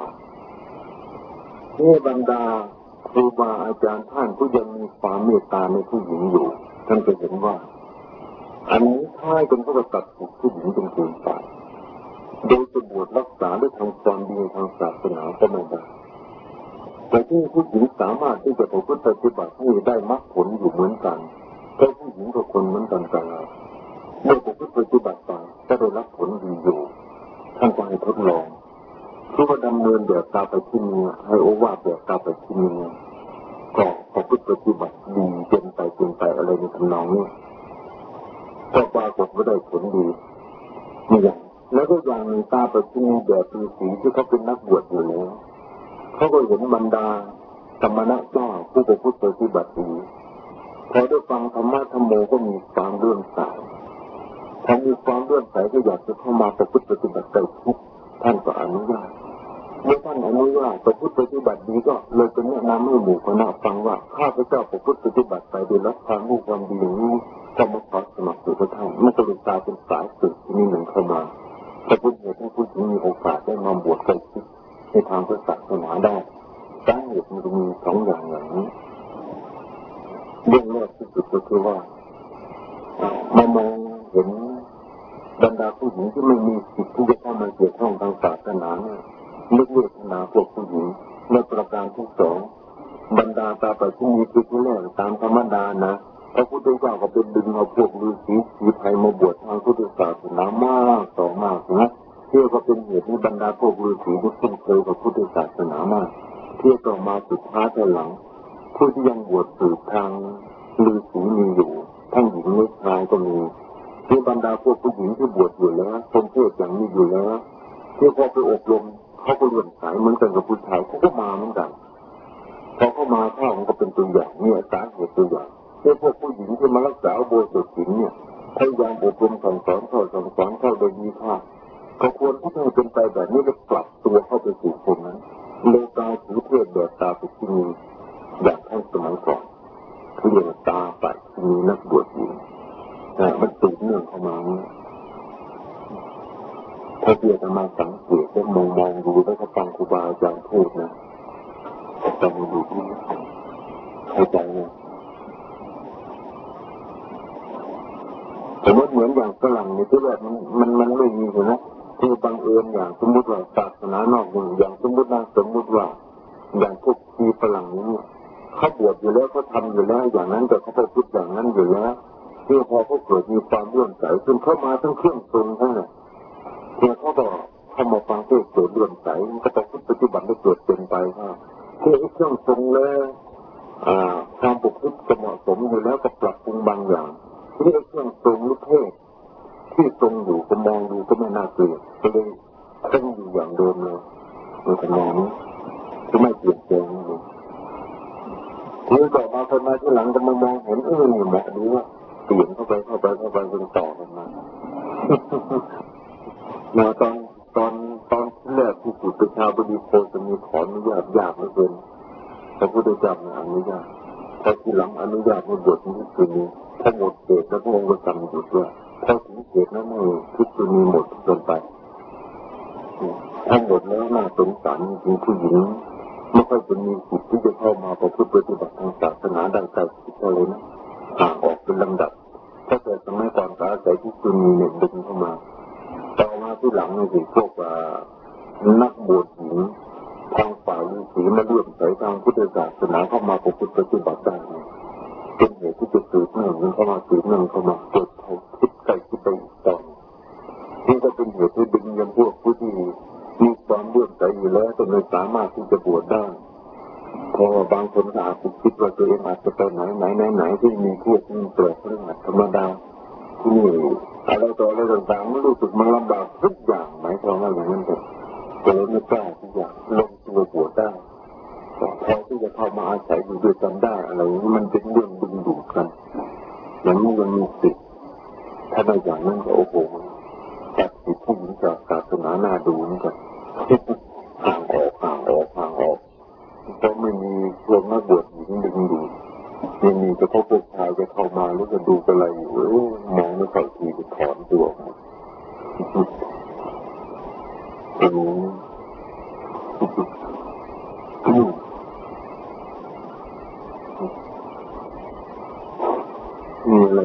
[SPEAKER 1] บรรดาครูบาอาจารย์ท่านก็ยังมีความเมตตาในผู้หญิงอยู่ท่านจะเห็นว่าอันนี้ท้ายเป็นพระตัดสินผู้หญิงเป็นคนตายโดยจะบวชรักษาด้วยทางความดีทางศาสนาก็ไม่ได้แต่ที่ผู้หญิงสามารถที่จะประพฤติปฏิบัติให้ได้มรรคผลอยู่เหมือนกันเพราะผู้หญิงกับคนเหมือนกันกันเมื่อประพฤติปฏิบัติไปจะได้รับผลดีอยู่ท่านก็ให้ทดลองคือว่าดำเนินแบบตาปัจฉิมีให้โอวาทแบบตาปัจฉิมีก็ประพฤติปฏิบัติดีเป็นไปอะไรในทำนองนี้ก็ปรากฏว่าได้ผลดีนี่อย่างแล้วก็อย่างหนึ่งตาปัจฉิมีแบบฤาษีที่เขาเป็นนักบวชอยู่แล้วเขาก็เห็นบรรดาธรรมะเจ้าผู้ประพฤติปฏิบัติดีพอได้ฟังธรรมะธรรมโมก็มีความเลื่อมใสพอมีความเลื่อมใสก็อยากจะเข้ามาประพฤติปฏิบัติได้ทุกท่านก็อนุญาตเมื่อท่านอนุญาตประพฤติปฏิบัติดีก็เลยเป็นแนะนำให้หมู่คณะฟังว่าข้าพเจ้าประพฤติปฏิบัติไปโดยรับความรู้ความดีอย่างนี้ก็มาขอสมัครสู่พระท่านไม่ต้องตายเป็นสายสืบที่นี่หนึ่งเข้ามาแต่ผู้เหตุให้ผู้หญิงมีโอกาสได้มาบวชใกล้ชิดในทางศาสนาได้สาเหตุมันมีสองอย่างนี้เรื่องแรกที่สุดก็คือว่ามองเห็นบรรดาผู้หญิงที่ไม่มีสิทธิ์ที่จะเข้ามาเกี่ยวข้องทางศาสนานึกเวทนาพวกผู้หญิงในประการที่สองบรรดาตาปัจฉิมีคือผู้แรกตามธรรมดานะพระพุทธเจ้าก็เป็นดึงเอาพวกฤาษีสีไทยมาบวชทางพุทธศาสนามากต่อมากนะเพื่อก็เป็นเหตุให้บรรดาพวกฤาษีที่คุ้นเคยกับพุทธศาสนามากเพื่อต่อมาสุดท้ายหลังผู้ที่ยังบวชสืบทางฤาษีมีอยู่ทั้งหญิงและชายก็มีที่บรรดาพวกผู้หญิงที่บวชอยู่แล้วคนเทศอย่างนี้อยู่แล้วที่พอไปอบรมเขาก็เลื่อนสายเหมือนกันกับผู้ชายเขาก็มาเหมือนกันพอเข้ามาข้าวมันก็เป็นตัวอย่างเนี่ยสาเหตุตัวอย่างที่พวกผู้หญิงที่มารักษาโบสถ์ศีลเนี่ยพยายามอบรมสั่งสอนเข้าโดยมีค่าก็ควรที่จะเป็นไปแบบนี้จะปรับตัวเข้าไปสู่คนนั้นโลกาถือเทศแบบตาปัจฉิมีอย่างท่านสมัยก่อนคือเรียกตาปัจฉิมีนักบวชหญิงมันติดเนื่องเข้ามาถ้าเพื่อจะมาสังเกตและมองดูแล้วก็ฟังครูบาอาจารย์พูดนะจำอยู่ที่เข้าใจเนี่ยแต่ว่าเหมือนอย่างฝรั่งในที่แบบมันไม่มีเลยนะที่บังเอิญอย่างสมมติว่าศาสนานอกอย่างสมมติว่าอย่างพวกที่ฝรั่งนี้เขาบวชอยู่แล้วเขาทำอยู่แล้วอย่างนั้นแต่เขาไปพูดอย่างนั้นอยู่แล้วเพื่อพอเขาเกิดมีความเลื่อมใสจนเข้ามาทั้งเครื่องทรงทั้งนั้นเพื่อเขาก็เข้ามาฟังเทศเกิดเลื่อมใสมันก็ต้องปฏิบัติให้เกิดเป็นไปครับเพื่อให้เครื่องทรงแล้วความปกติจะเหมาะสมอยู่แล้วก็ปรับปรุงบางอย่างที่เครื่องทรงลูกเทศที่ทรงอยู่ก็มองดูก็ไม่น่าเกลียดก็เลยต้องอยู่อย่างเดิมเลยในทำนองนี้ก็ไม่เปลี่ยนแปลงเลยทีนี้ต่อมาคนมาที่หลังก็มามองเห็นนี่เหมาะดีว่าเปลี่ยนเข้าไปจนต่อกันมาตอนแรกที่สุดประชาบดีโคจะมีขออนุญาตยากเหลือเกินพระพุทธเจ้าอนุญาตพอที่หลังอนุญาตให้บวชนี้คือนี้ถ้าหมดเขตแล้วพระองค์ก็สั่งหยุดว่าพอถึงเขตนั้นให้ทุกตัวนี้หมดจนไปทั้งหมดแล้วน่าสงสารจริงผู้หญิงไม่ค่อยจะมีสิทธิ์ที่จะเข้ามาประพฤติปฏิบัติทางศาสนาได้ใจคิดอะไรนะห่างออกเป็นลำดับถ้าเกิดสมัยก่อนก็อาศัยที่ตัวนี้เนี่ยดึงเข้ามาต่อมาที่หลังนี่สิพวกนักบวชหญิงทางฝ่ายฤาษีมาเลื่อมใสทางพุทธศาสนาเข้ามาประพฤติปฏิบัติได้เป็นเหตุที่จะสืบเนื่องเข้ามาเกิดเขาคิดใจคิดไปตอนที่จะเป็นเหตุให้ดึงยังพวกผู้ที่มีความเลื่อมใสอยู่แล้วแต่ไม่สามารถที่จะบวชได้เพราะบางคนอาจจะคิดว่าตัวเองอาจจะไปไหนที่มีพวกมีเปลือกเรื่องธรรมดาที่นี่อะไรต่ออะไรต่างๆมันรู้สึกมันลำบากทุกอย่างหมายความว่าอย่างนั้นเถอะก็เลยไม่กล้าที่จะลงตัวบวชได้พอที่จะเข้ามาอาศัยอยู่ด้วยกันได้อะไรนี้มันเป็นเรื่องดึงดูดกันอย่างนี้ยังมีสิทธิ์ถ้าได้อย่างนั้นก็โอ้โหตัดสิทธิ์ผู้หญิงจากศาสนาหน้าดูนี่กันห่างออกเพราะไม่มีพวกนักบวชหญิงดึงดูดไม่มีแต่พวกชายจะเข้ามาแล้วก็ดูอะไรอยู่มองไม่เข้าทีจะถอนตัวมีอะไร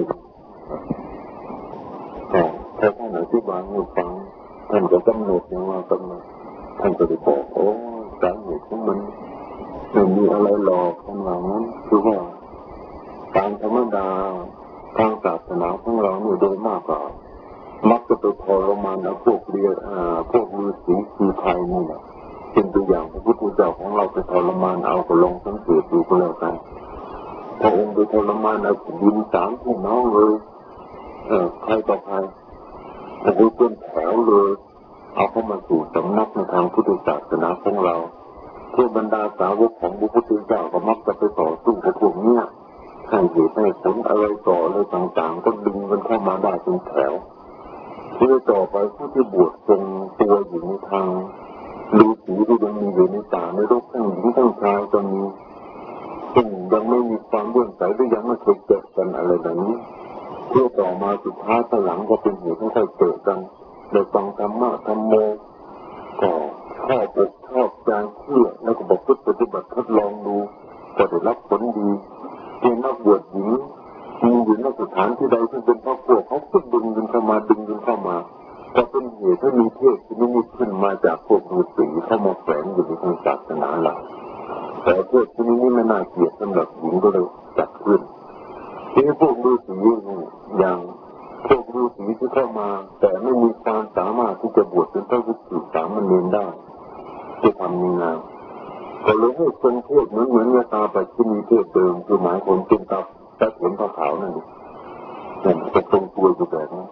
[SPEAKER 1] แต่ถ้าท่านอธิบายให้ฟังท่านจะกำหนดอย่างว่ากำหนดท่านก็จะบอกโอ้สาเหตุของมันไม่มีอะไรหลอกกันว่างั้นคือว่าการธรรมดาทางศาสนาของเราเนี่ยโดยมากกว่ามักจะไปทรมานพวกฤาษีคือไทยนี่แหละเป็นตัวอย่างพระพุทธเจ้าของเราไปทรมานเอาก็ลองสังเกตดูก็แล้วกันพระองค์ไปทรมานเอาดิน3พี่น้องเลยใครต่อใครโอ้โหเป็นแถวเลยเอาเข้ามาสู่สำนักในทางพุทธศาสนาของเราเพื่อบรรดาสาวกของพระพุทธเจ้าก็มักจะไปต่อสู้กับพวกเนี้ยให้เหตุให้ผลอะไรต่ออะไรต่างๆก็ดึงกันเข้ามาได้เป็นแถวเพื่อต่อไปผู้ที่บวชทรงตัวอยู่ในทางฤาษีที่ยังมีอยู่ในป่าในโลกทั้งหญิงทั้งชายก็มีซึ่งยังไม่มีความเลื่อมใสหรือยังไม่เคยเจอกันอะไรแบบนี้เพื่อต่อมาสุดท้ายหลังก็เป็นเหตุให้ใครเจอกันในฟังธรรมะธรรมโมก็ชอบอกชอบใจเชื่อแล้วก็บอกพุทธปฏิบัติทดลองดูก็ได้รับผลดีที่นักบวชหญิงมีอยู่ในสถานที่ใดที่เป็นครอบครัวเขาก็ดึงกันเข้ามาก็เป็นเหตุให้มีเทพที่นิมิตขึ้นมาจากพวกฤาษีเข้ามาแฝงอยู่ในทางศาสนาเราแต่เทพที่นี้ไม่น่าเกลียดสำหรับหญิงก็เลยจัดขึ้นที่พวกฤาษีอย่างพวกฤาษีที่เข้ามาแต่ไม่มีความสามารถที่จะบวชเป็นพระภิกษุสามเณรได้จะทำยังไงก็เลยให้ทรงเทศเหมือนตาปัจจุบันเทศเดิมคือหมายคนเป็นตาเห็นขาวนั่นแต่จะทรงตัวอยู่แบบนี้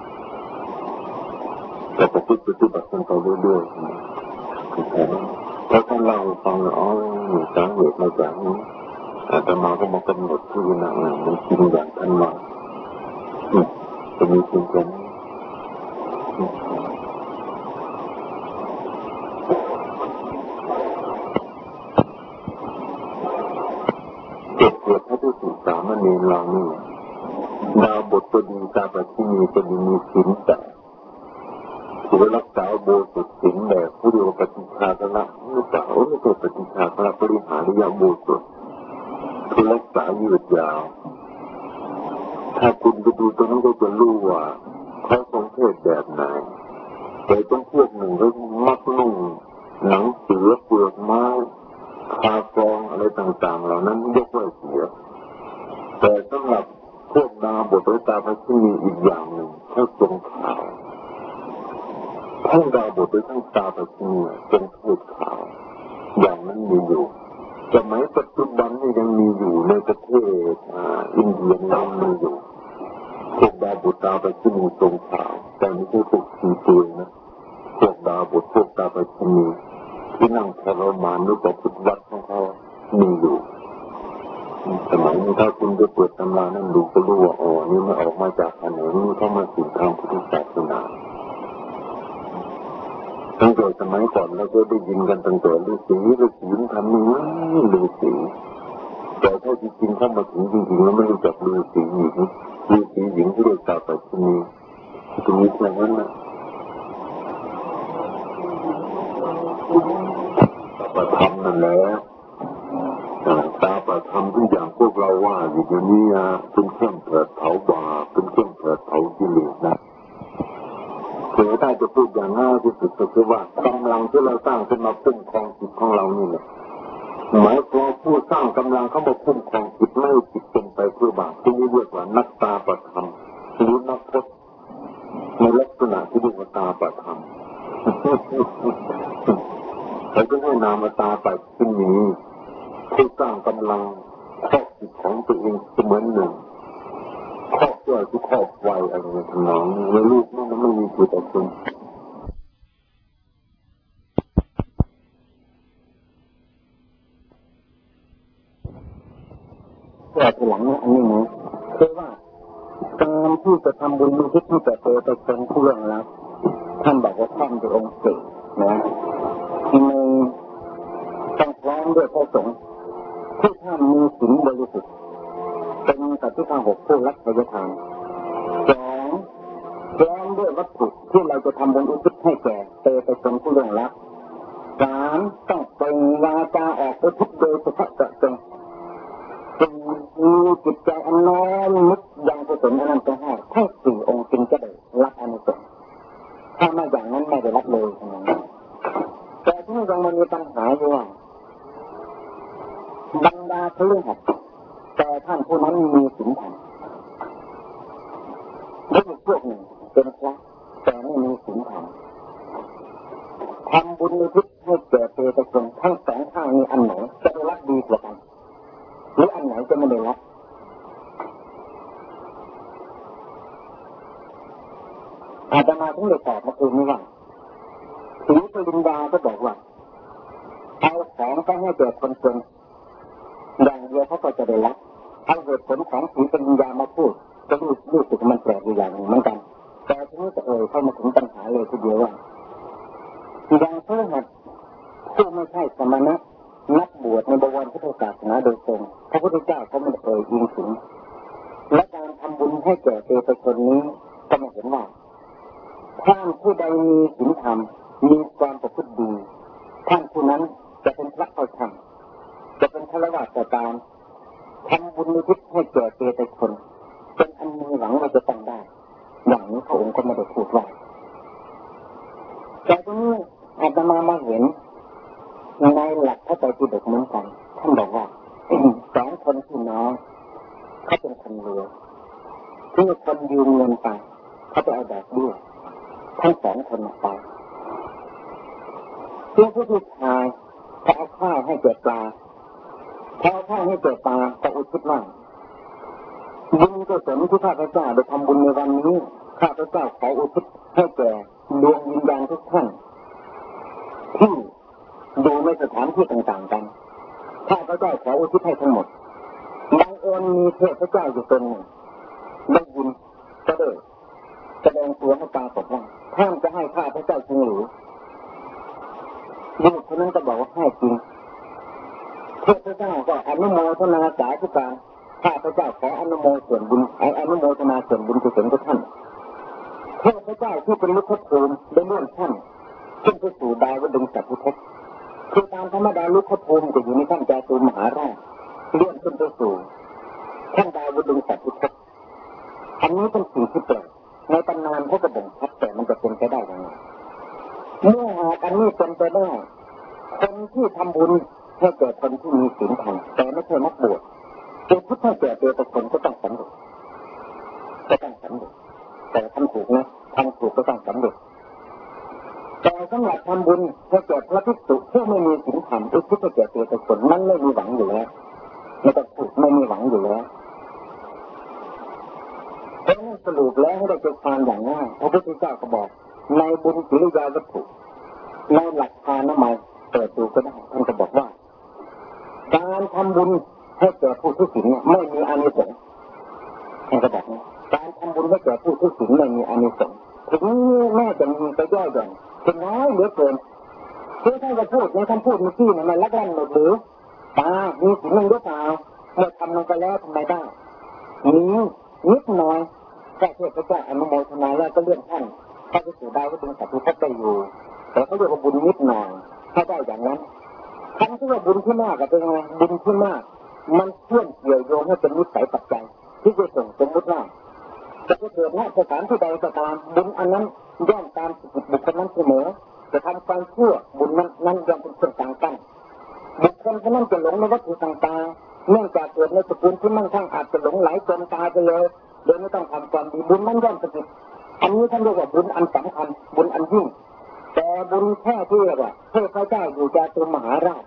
[SPEAKER 1] แต่ปฏิบัติกันไปเรื่อยๆถ้าท่านเล่าฟังอ๋อสาเหตุมาจากนี้แต่มาก็มากำหนดที่นะมันจริงอย่างท่านมาจะมีจริงกันเกิดพระภิกษุสามเณรเรานี่ดาวบทก็ดีตาปัจจุบันก็ดีมีศีลแต่ถือรักษาโบสถ์ศีลแบบผู้เดียวปฏิฆาคละไม่ใช่ปฏิฆาคละบริหารระยะโบสถ์คือรักษายืดยาวถ้าคุณไปดูตรงนั้นก็จะรู้ว่าเขาทรงเทศแบบไหนแต่ต้องพวกหนึ่งก็มักนุ่งหนังเสือเปลือกไม้คากองอะไรต่างๆเหล่านั้นยกไว้เสียแต่สำหรับพวกดาบทหรือตาพระที่มีอีกอย่างหนึ่งเขาทรงขาวทั้งดาบทหรือทั้งตาพระที่ทรงพูดขาวอย่างนั้นมีอยู่สมัยปัจจุบันนี่ยังมีอยู่ในประเทศอินเดียยังมีอยู่พวกดาบทตาพระที่มีทรงขาวแต่ไม่ใช่พวกสีตัวนะพวกดาบทพวกตาพระที่มีที่นั่งทรมานหรือประพฤติวัดของเขามีอยู่สมัยนี้ถ้าคุณจะเปิดตำรานั่นดูก็รู้ว่าอ๋อนี่มันออกมาจากแขนงนี้เข้ามาสู่ทางพุทธศาสนาตั้งแต่สมัยก่อนเราก็ได้ยินกันตั้งแต่ฤาษีทำนี้ฤาษีแต่ถ้าจริงๆเข้ามาถึงจริงๆแล้วไม่รู้จักฤาษีหญิงที่เรียกตาปัจจุบันตรงนี้แค่นั้นนะประธรรมนั่นแหละตาประธรรมทุกอย่างพวกเราว่าอยู่ในนี้เป็นเครื่องเผดเผาบาปเป็นเครื่องเผดเผากิเลสนะคือถ้าจะพูดอย่างง่ายที่สุดก็คือว่ากำลังที่เราสร้างขึ้นมาคุ้มครองจิตของเรานี่แหละหมายความผู้สร้างกำลังเข้ามาคุ้มครองจิตไม่ให้จิตเป็นไปเพื่อบาปที่นี่เรียกว่านักตาประธรรมหรือนักพจน์ในลักษณะที่เรียกว่าครอบจิตของตัวเองเสมือนหนึ่งครอบด้วยที่ครอบไว้อะไรทำนองนี้ในรูปนั้นไม่มีตัวตนแต่ทีหลังอันนี้นะคือว่าการที่จะทำบุญอุทิศให้แก่ตัวตนผู้ล่วงลับท่านบอกว่าท่านเป็นองค์เสกนะที่มีต้องพร้อมด้วยพระสงฆ์ที่ท่านมีศีลบริสุทธิ์เป็นสัตว์ที่ทั้งหกผู้รักพยทานสองพร้อมด้วยวัตถุที่เราจะทำบุญอุทิศให้แก่ตัวตนผู้ล่วงลับสามต้องเป็นวาจาออกไปทุกโดยเฉพาะเจาะจงมีจิตใจอันน้อมนึกยังกุศลอันนั้นไปให้ทั้งสี่องค์จึงจะได้รับอานิสงส์ถ้าไม่อย่างนั้นไม่ได้รับเลยแต่ที่ยังมันมีปัญหาอยู่ว่าบรรดาคฤหัสถ์แต่ท่านผู้นั้นมีศีลธรรมและอีกพวกหนึ่งเป็นพระแต่ไม่มีศีลธรรมทำบุญอุทิศให้แก่เตตชนทั้งสองข้างนี้อันไหนจะได้รับดีกว่ากันหรืออันไหนจะไม่ได้รับอาตมาถึงได้ตอบมาคืนนี้ว่าศรีปริญญาก็บอกว่าเอาของไปให้แก่คนจนอย่างเดียวเขาก็จะได้รับเอาเหตุผลของศรีปริญญามาพูดจะรู้สึกมันแปลกอยู่อย่างหนึ่งเหมือนกันแต่ทีนี้จะเข้ามาถึงปัญหาเลยทีเดียวว่าอย่างเพื่อผู้ไม่ใช่สมณะนักบวชในบวรพุทธศาสนาโดยตรงพระพุทธเจ้าเขาไม่ได้ยิงถึงและการทำบุญให้แก่เตตชนนี้ก็มาเห็นว่าท่านผู้ใดมีศีลธรรมมีความประพฤติดีท่านผู้นั้นจะเป็นพระเข้าธรรมจะเป็นฆราวาสก็ตามทำบุญอุทิศให้แก่เตตชนเป็นอันมีหวังว่าจะต้องได้อย่างนี้พระองค์ก็ไม่ได้พูดว่าแต่ตรงนี้อาตมาเห็นในหลักพระไตรปิฎกเหมือนกันท่านบอกว่าสองคนพี่น้องเขาเป็นคนรวยที่คนยืมเงินไปเขาจะเอาดอกเบี้ยทั้งสองคนไปเพื่อผู้ที่ชายเขาเอาข้าวให้แก่ปลาพอเอาข้าวให้แก่ปลาก็อุทิศว่าบุญกุศลที่ข้าพเจ้าได้ทำบุญในวันนี้ข้าพเจ้าขออุทิศให้แก่ดวงวิญญาณทุกท่านที่ดูในสถานที่ต่างๆกันข้าพเจ้าขออุทิศให้ทั้งหมดบังเอิญมีเทพเจ้าอยู่ตนหนึ่งได้ยินก็เลยแสดงตัวให้ปรากฏว่าท่านจะให้ข้าพเจ้าจริงหรือบุรุษคนนั้นก็บอกว่าให้จริงเทพเจ้าก็อนุโมทนาสาธุการข้าพเจ้าขออนุโมส่วนบุญอนุโมทนาส่วนบุญกุศลทุกท่านเทพเจ้าที่เป็นลูกภูมิได้เลื่อนท่านขึ้นไปสู่ดาวดึงสัตว์ทุกข์คือตามธรรมดาลูกภูมิจะอยู่ในท่านจาตุมหาราชเลื่อนขึ้นไปสู่ท่านดาวดึงสัตว์ทุกข์อันนี้เป็นสิ่งที่แปลกในตำนานเขาก็บ่งชัดแต่มันจะเป็นไปได้ยังไงเมื่อหากอันนี้เป็นไปได้คนที่ทำบุญให้แก่คนที่มีศีลธรรมแต่ไม่ใช่นักบวชจะพุทธแก่เดียวกับคนก็ต้องสำเร็จแต่ทำถูกนะทำถูกก็ต้องสำเร็จแต่สำหรับทำบุญให้แก่พระภิกษุที่ไม่มีศีลธรรมอุทิศให้แก่ตัวตนนั้นไม่มีหวังอยู่แล้วไม่ต้องพูดไม่มีหวังอยู่แล้วเพราะนั้นสรุปแล้วให้ได้ใจความอย่างง่ายพระพุทธเจ้าก็บอกในบุญกิริยาวัตถุในหลักทานน้ำมันเปิดดูก็ได้ท่านก็บอกว่าการทำบุญให้แก่ผู้ทุศีลไม่มีอานิสงส์ท่านก็บอกนะการทำบุญให้แก่ผู้ทุศีลไม่มีอานิสงส์ถึงแม้จะมีไปย่อยหย่อนเป็นน้อยเหลือเกินคือท่านจะพูดในคำพูดเมื่อกี้มันลักลั่นหมดหรือตามีศีลหรือเปล่าเมื่อทำลงไปแล้วทำไมได้นิดหน่อยแค่เทพเจ้าอนุโมทนาแล้วก็เลื่อนท่านถ้าจะสู่ได้ก็เป็นสัตว์ทุกข์ไปอยู่แต่เขาเรียกว่าบุญนิดหน่อยถ้าได้อย่างนั้นคำที่ว่าบุญที่มากก็เป็นไงบุญที่มากมันเชื่อมเกี่ยวโยงให้เป็นนิสัยปัจจัยที่จะส่งสมมติว่าจะเกิดณสถานที่ใดก็ตามบุญอันนั้นย่อมตามบุคคลนั้นเสมอจะทำความชั่วบุญนั้นย่อมเป็นคนต่างกันบุคคลคนนั้นจะหลงในวัตถุต่างๆเนื่องจากเกิดในสกุลที่มั่งคั่งอาจจะหลงไหลจนตายไปเลยโดยไม่ต้องทำความดีบุญนั้นย่อมสำเร็จอันนี้ท่านเรียกว่าบุญอันสำคัญบุญอันยิ่งแต่บุญแค่ที่ว่าเทพเจ้าอยู่จาตุมหาราช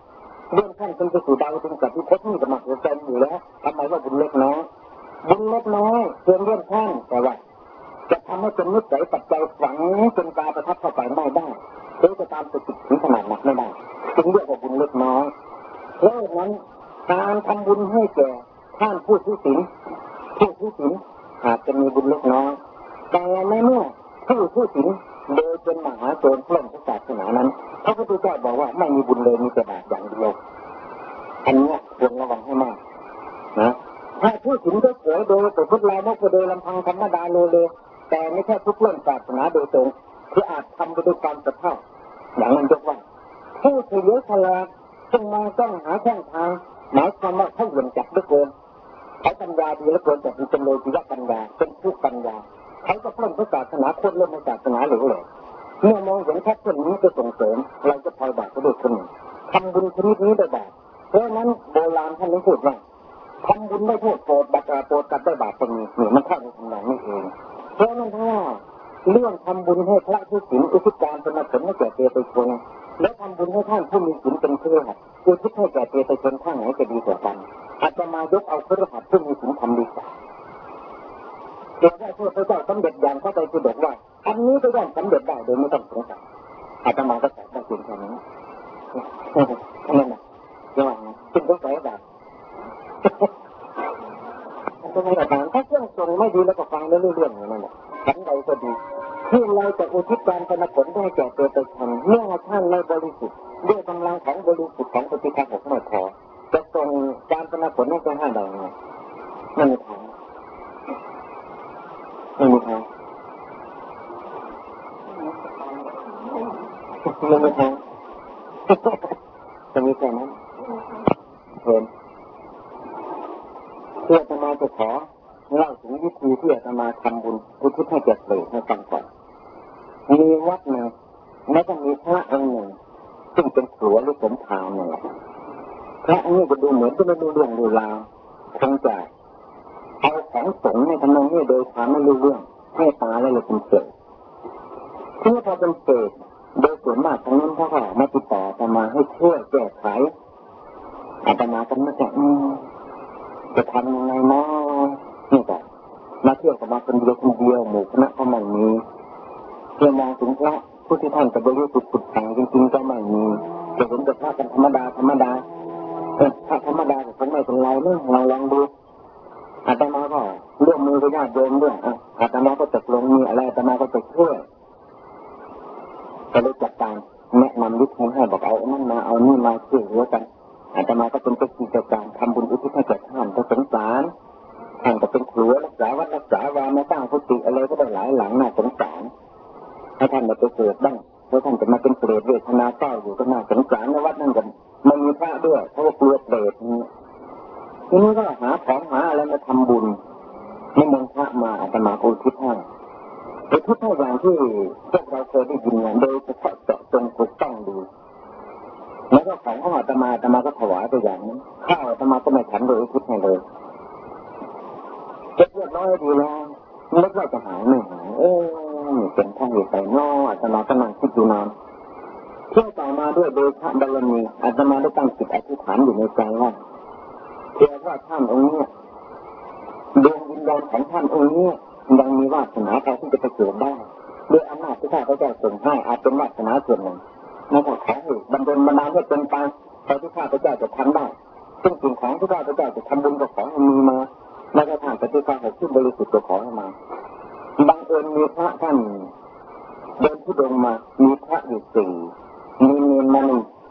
[SPEAKER 1] เรื่องท่านเป็นไปสู่ดาวดึงกับที่พบนี่ก็มาเต็มอยู่แล้วทำไมว่าบุญเล็กน้อยบุญเล็กน้อยเรื่องท่านแต่ว่าจะทำให้เป็นนิสัยปัจจัยฝังจนกายประทับเข้าไปไม่ได้หรือจะตามติดถึงขนาดหนักไม่ได้จึงเรียกว่าบุญเล็กน้อยเพราะฉะนั้นการทำบุญให้แก่ท่านผู้ทุศีลอาจจะมีบุญเล็กน้อยแต่ในเมื่อผู้ทุศีลโดยเป็นมหาโจรปล้นศาสนานั้นพระพุทธเจ้าบอกว่าไม่มีบุญเลยมีแต่บาปอย่างเดียวอันนี้ควรระวังให้มากนะถ้าผู้ศีลก็เกิดโดยแต่พุทธแล้วก็โดยลำพังธรรมดาเลยแต่ไม่ใช่ทุกเรื่องศาสนาโดยตรงคืออาจทำไปด้วยความกระทำอย่างนั้นยกว่าผู้เฉลียวฉลาดจึงมาต้องหาช่องทางหมายความว่าเขาเหวี่ยงจับด้วยเกินเขาปัญญาดีแล้วเกินแต่เป็นโลกิยะปัญญาเป็นผู้ปัญญาเขาก็ปล้นศาสนาคนเล่นศาสนาหรือเลยเมื่อมองเห็นแค่คนนี้ก็ส่งเสริมเราจะพลอยบาปก็ด้วยคนหนึ่งทำบุญชนิดนี้ได้บาปเพราะนั้นโบราณท่านได้พูดว่าทำบุญได้โทษโปรดบัตรโปรดกัดได้บาปคนนี้นี่มันเข้าในทำนองนี้เองเพราะนั้นถ้าเรื่องทำบุญให้พระผู้ศีลอุทิศการเป็นผลให้แก่เตไปชนและทำบุญให้ท่านผู้มีศีลเป็นเครือขัดอุทิศให้แก่เตไปชนข้างไหนจะดีกว่ากันอาจจะมายกเอาเครือขัดผู้มีศีลทำดีกว่าเดี๋ยวได้พระเจ้าสำเร็จอย่างเข้าใจคือบอกว่าอันนี้ก็ย่อมสำเร็จได้โดยไม่ต้องสงสัยอาจจะมาก็ตอบได้เพียงแค่นั้นนั่นแหละระหว่างจึงต้องใส่แบบเป็นไงต่างถ้าเครื่องทรงไม่ดีแล้วก็ฟังเรื่องอย่างนั้นแหละฉันใดก็ดีที่เราจะอุทิศการเป็นผลให้แก่ตัวตนเมื่อท่านไม่บริสุทธิ์ด้วยกำลังของบริสุทธิ์ของปฏิฆาหกไม่พอจะส่งการเป็นผลให้แก่5 ดาวไม่มีทางไม่มีทางจะมีแค่นั้นเห็นเพื่อจะมาจะขอเล่าถึงวิธีที่จะมาทำบุญอุทิศให้แก่เปรตให้ฟังก่อนมีวัดหนึ่งแล้วก็มีพระองค์หนึ่งซึ่งเป็นครัวหรือสมภารเนี่ยพระองค์นี้ก็ดูเหมือนจะไม่รู้เรื่องดูราวคงจะเอาของสงฆ์ในทำนองนี้โดยความไม่รู้เรื่องให้ตาแล้วเลยเป็นเปรตที่พอเป็นเปรตโดยส่วนมากทั้งนั้นเขาก็มาติดต่อจะมาให้ช่วยแก้ไขอาตมากันมาจะทำยังไงนะนี่ก็มาเที่ยวกับมาคนเดียวหมู่คณะก็ไม่มีเพื่อมองถึงพระผู้ที่ท่านจะบริสุทธิ์สุดแห่งจริงๆก็ไม่มีจะเห็นแต่พระกันธรรมดาพระธรรมดาก็คงไม่เป็นไรเนอะลองดูอาตมาก็ร่วมมือกับญาติโยมด้วยอาตมาก็ตกลงมีอะไรอาตมาก็จะช่วยก็เลยจัดการแนะนำวิธีให้บอกเอานั่นมาเอานี่มาช่วยเหลือกันอาตมาก็เป็นกิจการทำบุญอุทิศให้แก่ท่านก็สงสารท่านก็เป็นครัวรักษาวัดรักษาวามาสร้างกุฏิอะไรก็ได้หลายหลังน่าสงสารให้ท่านมาไปเกิดบ้างเพราะท่านจะมาเป็นเปรตเวทนาเศร้าอยู่ก็น่าสงสารในวัดนั่นกันมันมีพระด้วยเพราะว่ากลัวเปรตทีนี้ก็หาของหาอะไรมาทำบุญนิมนต์พระมาอาตมาอุทิศให้อุทิศให้อย่างที่พวกเราเคยได้ยินโดยเฉพาะเจาะจงถูกต้องดูแล้วก็ของอาตมาก็ถวายตัวอย่างนี้ข้าวอาตมาก็ไม่ฉันโดยอุทิศให้เลยเรียบร้อยดีแล้วนึกว่าจะหายไม่หายเป็นท่าเหตุไปนออาตมาก็นั่งคิดดูนานเที่ยวต่อมาด้วยโดยพระบารมีอาตมาได้ตั้งจิตอธิษฐานอยู่ในใจว่าเชื่อว่าท่านองค์นี้ดวงวิญญาณของท่านองค์นี้ยังมีวาสนาพอที่จะไปเกิดได้ด้วยอำนาจที่ข้าพเจ้าส่งให้อาจเป็นวาสนาส่วนหนึ่งนั่นก็ขอให้บันดาลมานานให้เป็นไปพอที่ข้าพเจ้าจะทำได้ซึ่งสิ่งของที่ข้าพเจ้าจะทำบุญก็ขอให้มีมาในกระถางปฏิฆาหกที่บริสุทธิ์ก็ขอให้มาบังเอิญมีพระท่านเดินทุดงมามีพระอยู่4มีเนรมา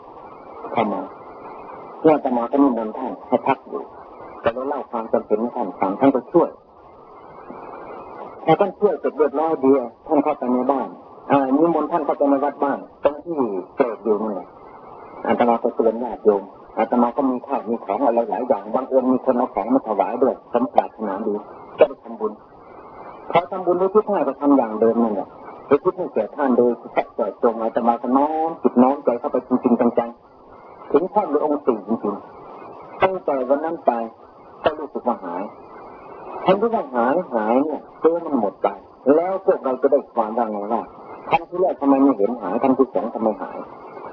[SPEAKER 1] 1เข้ามาเพื่อจะมาก็นิมนต์ท่านให้พักอยู่แต่เราเล่าความจำเป็นให้ท่านฟังท่านก็ช่วยแต่ท่านช่วยเสร็จเรียบร้อยดีท่านเข้าไปในบ้านนิมนต์ท่านเข้าไปในวัดบ้านตรงที่เปรตอยู่นั่นแหละอาตมาก็เตือนญาติโยมอาตมาก็มีข้าวมีของอะไรหลายอย่างบางเอิญมีคนเอาของมาถวายด้วยสมปรารถนาดีก็ได้ทำบุญพอทำบุญด้วยทุกท่านก็ทำอย่างเดิมนั่นแหละโดยทุกท่านแก่ท่านโดยแค่เจาะจงอาตมาก็น้อมจิตน้อมใจเข้าไปจริงๆจังๆถึงท่านหรือองค์4จริงๆตั้งแต่วันนั้นไปก็รู้สึกว่าหายท่านที่ว่าหายเนี่ยมันหมดไปแล้วพวกเราจะได้ความว่าไงว่าท่านที่แรกทำไมไม่เห็นหายท่านที่2ทำไมหาย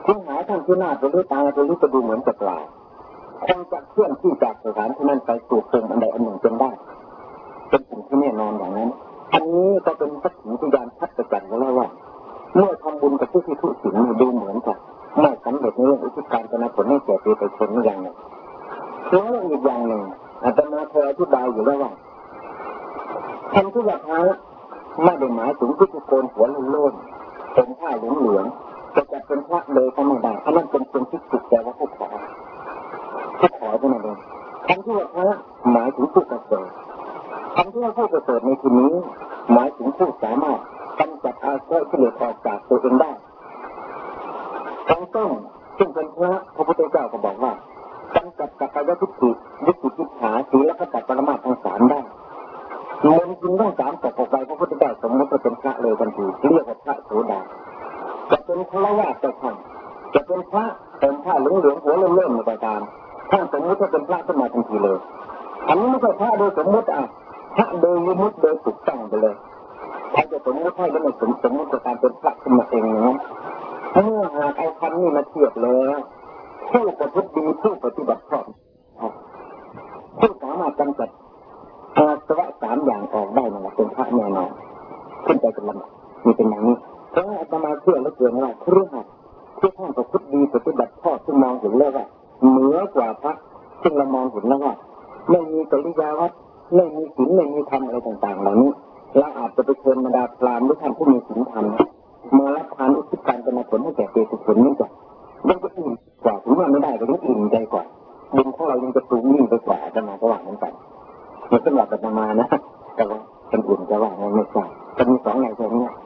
[SPEAKER 1] คุณหาท่านที่หน้าจะรู้ตาจะรู้จะดูเหมือนจะเปล่าคงจะเคลื่อนที่จากสถานที่นั้นไปสู่ภูมิอันใดอันหนึ่งจนได้เป็นสิ่งที่แน่นอนอย่างนั้นอันนี้ก็เป็นสักขีพยานชัดประจักษ์แล้วว่าเมื่อทำบุญกับผู้ที่ทุศีลดูเหมือนกันไม่สำเร็จในเรื่องอุทิศการเป็นผลให้แก่ตัวชนอย่างหนึ่งแล้วอีกอย่างหนึ่งอาตมาเคยอธิบายอยู่แล้วว่าทำทุกอย่างไม่ได้หมายถึงพุทธโกนหัวโล้นๆเป็นผ้าเหลืองๆจะเป็นพระเลยก็ไม่ได้อันนั้นเป็นคนที่ถูกแต่ว่าผู้ขอเท่านั้นเองทำทุกอย่างหมายถึงผู้ประเสริฐทำทุกอย่างผู้ประเสริฐในที่นี้หมายถึงผู้สามารถกำจัดอาสวะกิเลสออกจากตัวเองได้ทั้งต้นซึ่งเป็นพระพุทธเจ้าก็บอกว่ากำจัดสักกายทิฏฐิวิจิกิจฉาศีลและปรมาทั้งสามได้มนต์จริงทั้งสามตกออกไปพระพุทธเจ้าสมมติว่าเป็นพระเลยทันทีเรียกว่าพระโสดาจะเป็นฆราวาสก็ช่างจะเป็นพระเป็นผ้าเหลืองๆหัวเล่มๆในตามท่านสมมติว่าเป็นพระขึ้นมาทันทีเลยอันนี้ไม่ใช่พระโดยสมมติพระโดยวิมุตติโดยถูกต้องไปเลยถ้าจะสมมติให้แล้วไม่สมมติกับการเป็นพระขึ้นมาเองนะเมื่อหากเอาคำนี้มาเทียบแล้วผู้ประพฤติดีผู้ปฏิบัติชอบผู้สามารถกำจัดอาสวะสามอย่างออกได้นั่นแหละเป็นพระแน่นอนขึ้นไปเป็นลำดับมีเป็นอย่างนี้เพราะอาตมาเชื่อและเกินว่าเครื่องที่ท่านประพฤติดีปฏิบัติชอบซึ่งมองเห็นแล้วว่าเหนือกว่าพระซึ่งเรามองเห็นแล้วว่าไม่มีจริยาวัดไม่มีศีลไม่มีธรรมอะไรต่างๆเหล่านี้เราอาจจะไปเชิญบรรดาพราหมณ์หรือท่านผู้มีศีลธรรมมารับทานอุทิศการเป็นผลให้แก่ตัวทุกคนนี่จ้ะยังจะอิ่มกว่าถึงว่าไม่ได้ก็ต้องอิ่มใจกว่าบุญของเรายังจะสูงยิ่งไปกว่าจะมาระหว่างนั้นไปมันสำหรับจะมานะแต่ว่าเป็นบุญจะว่าไม่ใช่จะมีสองอย่างตรงนี้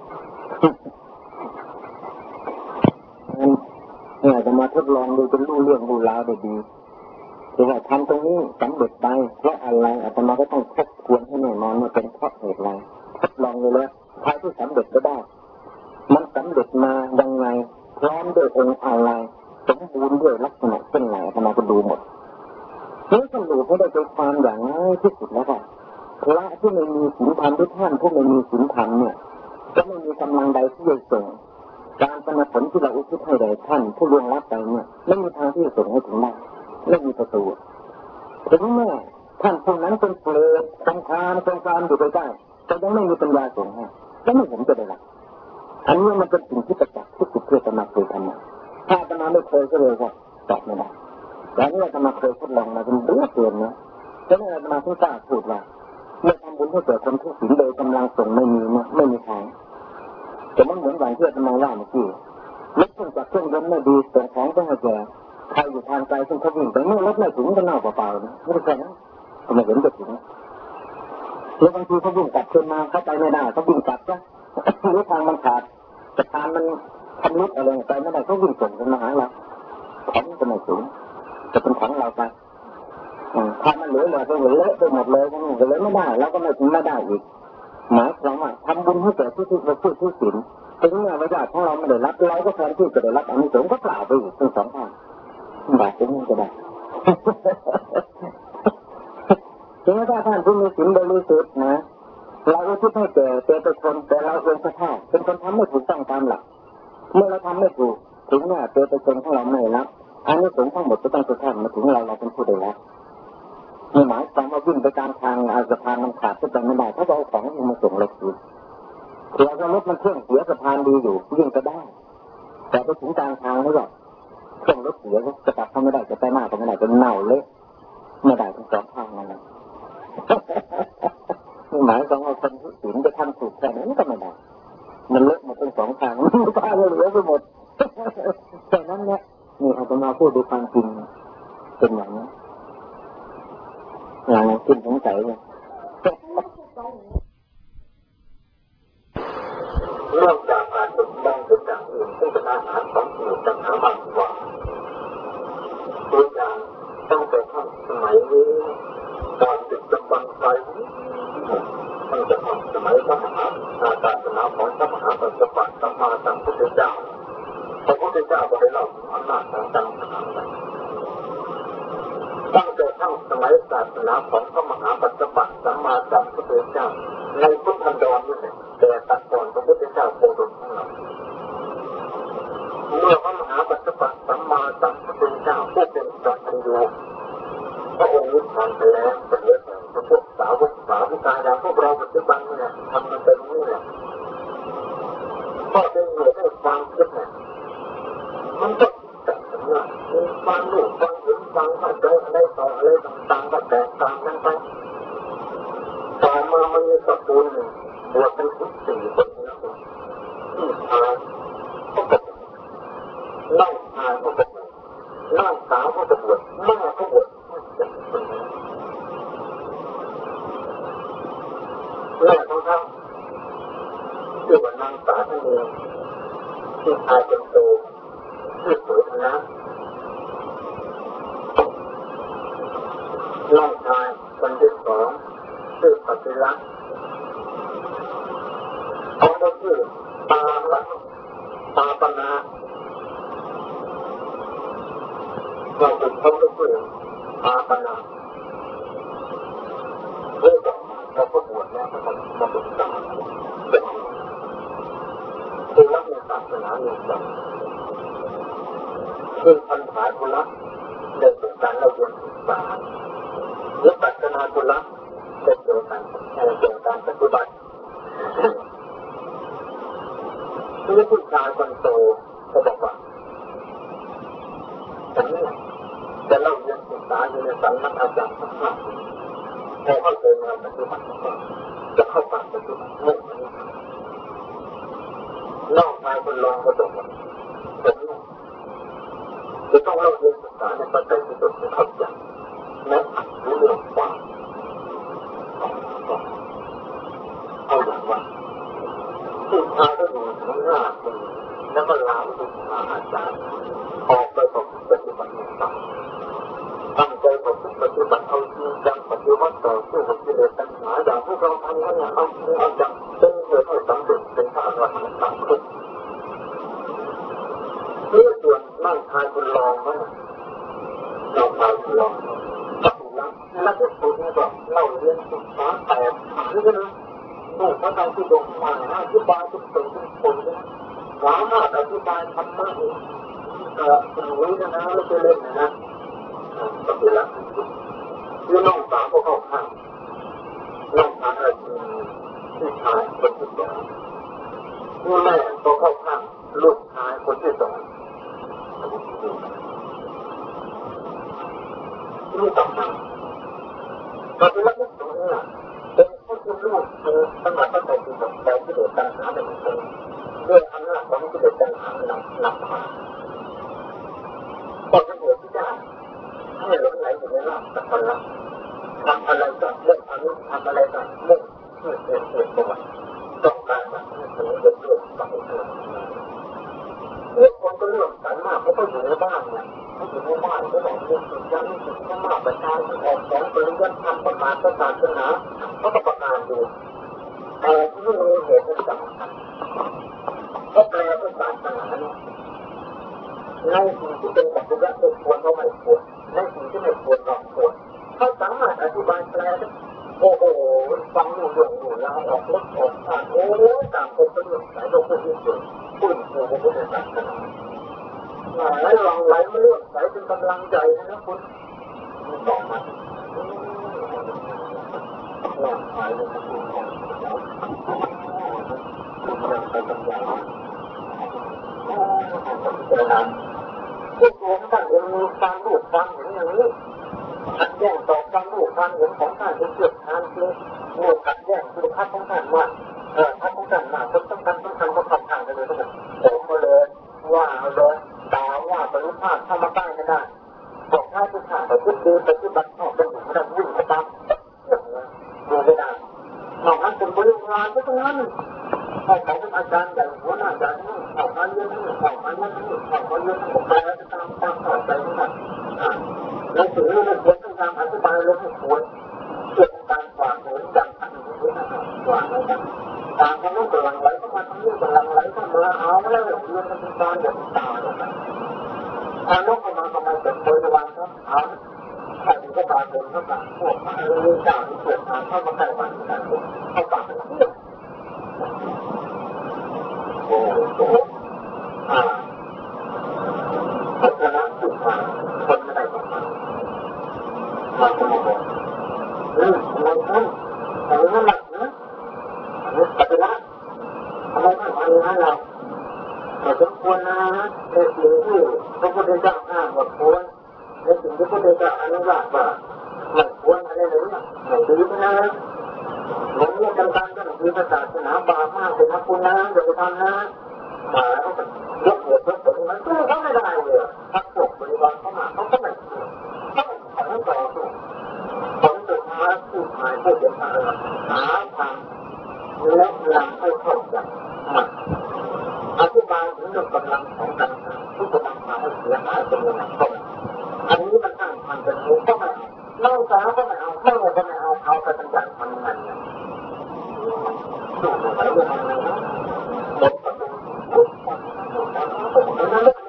[SPEAKER 1] เนี่ยจะมาทดลองดูจนรู้เรื่องรู้ราวได้ดีแต่ว่าทำตรงนี้สำเร็จไปเพราะอะไรอาตมาก็ต้องทบทวนให้แน่นอนว่าเป็นเพราะเหตุอะไรทดลองเลยแล้วใครที่สำเร็จก็ได้มันสำเร็จมายังไงพร้อมด้วยองค์อะไรสมบูรณ์ด้วยลักษณะเช่นไหนอาตมาก็ดูหมดนี่สรุปให้ได้ใจความอย่างง่ายที่สุดแล้วค่ะพระที่ไม่มีศีลธรรมทุกท่านผู้ไม่มีศีลธรรมเนี่ยจะไม่มีกำลังใดที่จะส่งการเป็นผลที่เราอุทิศให้แด่ท่านผู้ล่วงลับไปเนี่ยไม่มีทางที่จะส่งให้ถึงได้ไม่มีประตูถึงแม้ท่านผู้นั้นเป็นเปลือกสงครามอยู่ใกล้ๆแต่ยังไม่มีปัญญาส่งให้แล้วไม่ผมจะได้รับอันนี้มันเป็นสิ่งที่ประจักษ์ที่สุดเพื่อจะมาเคยทำมาถ้าจะมาไม่เคยก็เลยว่าตอบไม่ได้แต่นี่เราจะมาเคยทดลองมาจนเบื่อเกินนะฉะนั้นเราจะมาที่กล้าพูดว่าเมื่อทำบุญให้แก่คนทุกข์ศีลโดยกำลังส่งไม่มีนะไม่มีทางแต่มันเหมือนอย่างที่อาตมาว่าเมื่อกี้รถเครื่องจักรเครื่องยนต์ไม่ดีส่งของต้องให้แก่ใครอยู่ทางไกลซึ่งเขาวิ่งไปเมื่อรถไม่ถึงก็เน่าเปล่าๆนะไม่ได้แค่นั้นทำไมเห็นจะถึงแล้วบางทีเขาวิ่งกลับขึ้นมาเขาไปไม่ได้เขาวิ่งกลับนะหรือทางมันขาดสะพานมันทำรุดอะไรไปไม่ได้เขาวิ่งส่งกันมาหาเราของก็ไม่สูงจะเป็นของเราไปถ้ามันเหลือก็เหลือเละไปหมดเลยก็เลยไม่ได้แล้วก็ไม่ถึงไม่ได้อีกหมายความว่าทำบุญให้แก่ผู้ที่ผู้ศีลถึงแม้ว่าญาติของเราไม่ได้รับเราก็แทนที่จะได้รับอานิสงส์ก็เปล่าไปอีกทั้งสองทางบาปตรงนี้ก็ได้ถึงแม้ว่าท่านผู้มีศีลบริสุทธิ์นะเราก็คิดให้แก่เป็นคนแต่เราเองก็แท้เป็นคนทำไม่ถูกต้องตามหลักเมื่อเราทำไม่ถูกถึงแม้เป็นคนของเราไม่รับอานิสงส์ทั้งหมดก็ต้องสะท้อนมาถึงเราเป็นผู้ได้รับนี่หมายความว่าวิ่งไปตามทางสะพานมันขาดก็จะไม่ได้ถ้าเอาของมาส่งเราคืนเราก็รถมันเครื่องเสียสะพานดีอยู่วิ่งก็ได้แต่ไปถึงกลางทางแล้วก็เครื่องรถเสียก็จะกลับเข้าไม่ได้จะไปหน้าก็ไม่ได้จะเน่าเละไม่ได้ทั้งสองทางนั่นแหละนี่หมายความว่าคนที่ศีลจะทำถูกแต่นั้นก็ไม่ได้มันเละหมดทั้งสองทางมันก็เหลือไปหมดแต่นั้นเนี่ยนี่อาตมาพูดด้วยความจริงเป็นอย่างนี้อย่างขึ้นสงสัยเนี่ยเรื่องจากการฝึกมองเป็นอย่างอื่นซึ่งเป็นอาหารของอื่นจะหาบางกว่าตัวอย่างตั้งแต่ท่านสมัยนี้ตอนติดจำบังไฟตั้งแต่ท่านสมัยพระมหาศาสนาของพระมหากัสสปะสัมมาสัมพุทธเจ้าพระพุทธเจ้าก็ได้เล่าถึงอำนาจทางศาสนาตั้งแต่ทั้งสมัยศาสนาของพระมหากัสสปะสัมมาสัมพุทธเจ้าในพุทธันดรนี่แต่ตัดก่อนพระพุทธเจ้าโคดมของเราเมื่อพระมหากัสสสาวผู้ชายอย่างพวกเราปัจจุบันเนี่ยทำมันเป็นนี่แหละก็เป็นเหตุให้ความคิดเนี่ยมันก็แต่เนี่ยมีความรู้ความเห็นความเข้าใจอะไรต่ออะไรต่างๆก็แตกต่างกันไปต่อมามันมีตระกูลหนึ่งบวชเป็น14 คนนะพี่ชายก็บวชน้องชายก็บวชน้องสาวก็บวชแม่ก็บวชแม่ของเขาชื่อว่านางสาวนั่นเองที่ชายเป็นโตชื่อสวยนะน้องชายคนที่สองชื่อปฏิรักษ์เขาก็ชื่อตาปนาเราเป็นเขาก็ชื่อตาปนาเรื่องต่อมาเราก็บวชแล้วมาเป็นสามเป็นคือรับในศาสนาหนึ่งแบบซึ่งพันธะกุละเดินสู่การเราเรียนศึกษาวิปัสสนากุละเดินสู่การปฏิบัติที่ผู้ชายคนโตเขาบอกว่าฉันเนี่ยจะเล่าเรียนศึกษาอยู่ในสำนักอาจารย์สักพักพอเข้าใจแนวปฏิบัติก็จะเข้าปฏิบัติไม่เหมือนนอกชายคนรองก็บอกว่าฉันเนี่ยจะต้องเล่าเรียนศึกษาในปัจจัยที่สุดเข้าใจและรู้เรื่องความเอาอย่างว่าผู้ชายก็อยู่ข้างหน้าคุณแล้วก็ล้างดูหาอาจารย์ออกไปประพฤติปฏิบัติต่างตั้งใจประพฤติปฏิบัติเอาจริงจังปฏิบัติต่อสู้กับกิเลสตัณหาอย่างพวกเราทำนั้นเนี่ยเอาจริงเอาจังเป็นเหตุให้สำเร็จเป็นพระอรหันต์ตามขึ้นนี่ส่วนนั่งทายคุณลองมั้งเราทายคุณลองกับคุณละแล้วที่สุดนี่ก็เล่าเรียนศึกษาแต่หาด้วยนะนี่พระไตรปิฎกมาอธิบายทุกสิ่งทุกคนนะสามารถอธิบายธรรมะเองรู้นะนะไม่ใช่เล่นนะก็เป็นละคือน้องสาวก็เข้าข้างน้องสาวที่ชายคนที่สองผู้แม่ก็เข้าข้างลูกชายคนที่สองนี่ต่างหากปฏิบัติตรงนี้เป็นผู้ที่รู้เป็นสมบัติของที่ต้องแต่ที่เดือดร้อนหาเป็นคนด้วยอำนาจของที่เดือดร้อนหานำมาก็จะเหตุที่ได้ให้หลงไหลอยู่ในลาภสักคนละทำอะไรก็เรื่องทำอะไรก็เรื่องเกิดประวัติต้องการแบบนี้เป็นเรื่องต่างๆเรื่องคนก็เรื่องสามารถเขาก็อยู่ในบ้านเนี่ยเขาอยู่ในบ้านก็บอกเรื่องสิ่งยังสิ่งที่มากประชาชนออกของเป็นเรื่องทำประกาศศาสนาเขาก็ประกาศอยู่แต่ที่มีเหตุสำคัญเขาแปลเป็นศาสนาเนี่ยในสิ่งที่เป็นปัจจุบันเป็นควรเขาไม่ควรในสิ่งที่ไม่ควรเราควรเขาสามารถอธิบายแปลได้โอ้โหฟังอยู่เรื่องอยู่แล้วออกรถออกทางโอ้ต่างคนก็เรื่องสายโลกที่สุดพูดถึงพระพุทธศาสนาไหลลองไหลไม่เลื่อนไหลเป็นกำลังใจนะคุณต่อมาหลังหายเลยนะคุณยังไปกันอย่างนั้นเจอนั้นผู้ชมท่านยังมีการรู้ความเห็นอย่างนี้ขัดแย้งต่อการรู้ความเห็นของท่านที่เกิดทานคือเมื่อขัดแย้งคือพัดของท่านมากพัดของท่านมากก็ต้องการก็ขัดทางกันเลยทั้งนั้นผมก็เลยว่าเลยด่าว่าบรรลุธาตุทำมาได้ไม่ได้บอกถ้าทุกท่านแต่ทุกดีปฏิบัติออกเป็นถึงระดับวิ่งไปตามดูไม่ได้นอกนั้นเป็นบริวารทุกนั้นเขาเป็นอาจารย์ใหญ่หัวหน้าใหญ่เขามาเรียนเขามาเรียนเขามาเรียนเขาไปแล้วจะตามเข้าใจทั้งนั้นในสิ่งนี้เราควรต้องการอธิบายลงให้ควรเพื่อการกวาดเหมือนอย่างอันนี้กวาดนะครับตามเขาต้องกำลังไหลเข้ามาทั้งนี้กำลังไหลเข้ามาเอาแล้วเรียนเป็นการอย่างต่างนะครับทางโลกมาทำไมเป็นบริวารครับเอาใครก็บาดเจ็บเข้ามาพวกมาเรื่องจ่ายเกิดทางเข้ามาใกล้บ้านกันเข้าปากกันเที่ยวโอ้โหพัฒนาสุดท้ายคนไม่ได้ประมาณมาจะมาบอก
[SPEAKER 2] อะไรนั่นอะไรนั่นหลักนะปฏิบัติอะไรนั่นอะไรนั่นเราแต่สมควรนะในสิ่งที่พระพุทธเจ้าห้ามว่าควรในสิ่งที่พระพุทธเจ้าอนุญาตว่าไม่ควรอะไรเลยเนี่ยไม่ดีนะผมเนี่ยจำการก็มีศาสนาบาปมากเป็นนักคุณนะอย่าไปทำนะมาแล้วก็ยกเหตุผลมันก็เขาไม่ได้เลยทักพวกบริวารเข้ามาเขาก็ไม่เขาไม่ต่อสู้ผมจะมาพูดหมายพูดจะมาหาทางและนำให้เข้าใจมันอธิบายถึงเรื่องกำลังของกันที่จะนำมาให้เสียหายเป็นยังไงก็อันนี้มันตั้งมันเป็นมุกก็ไม่น้องสาวก็ไม่เอาแม่ก็ไม่เอาเอาไปตั้งใจทำงานเนี่ยดูไปเรื่องอะไรนะหมดก็เป็นมุกนั่นแหละ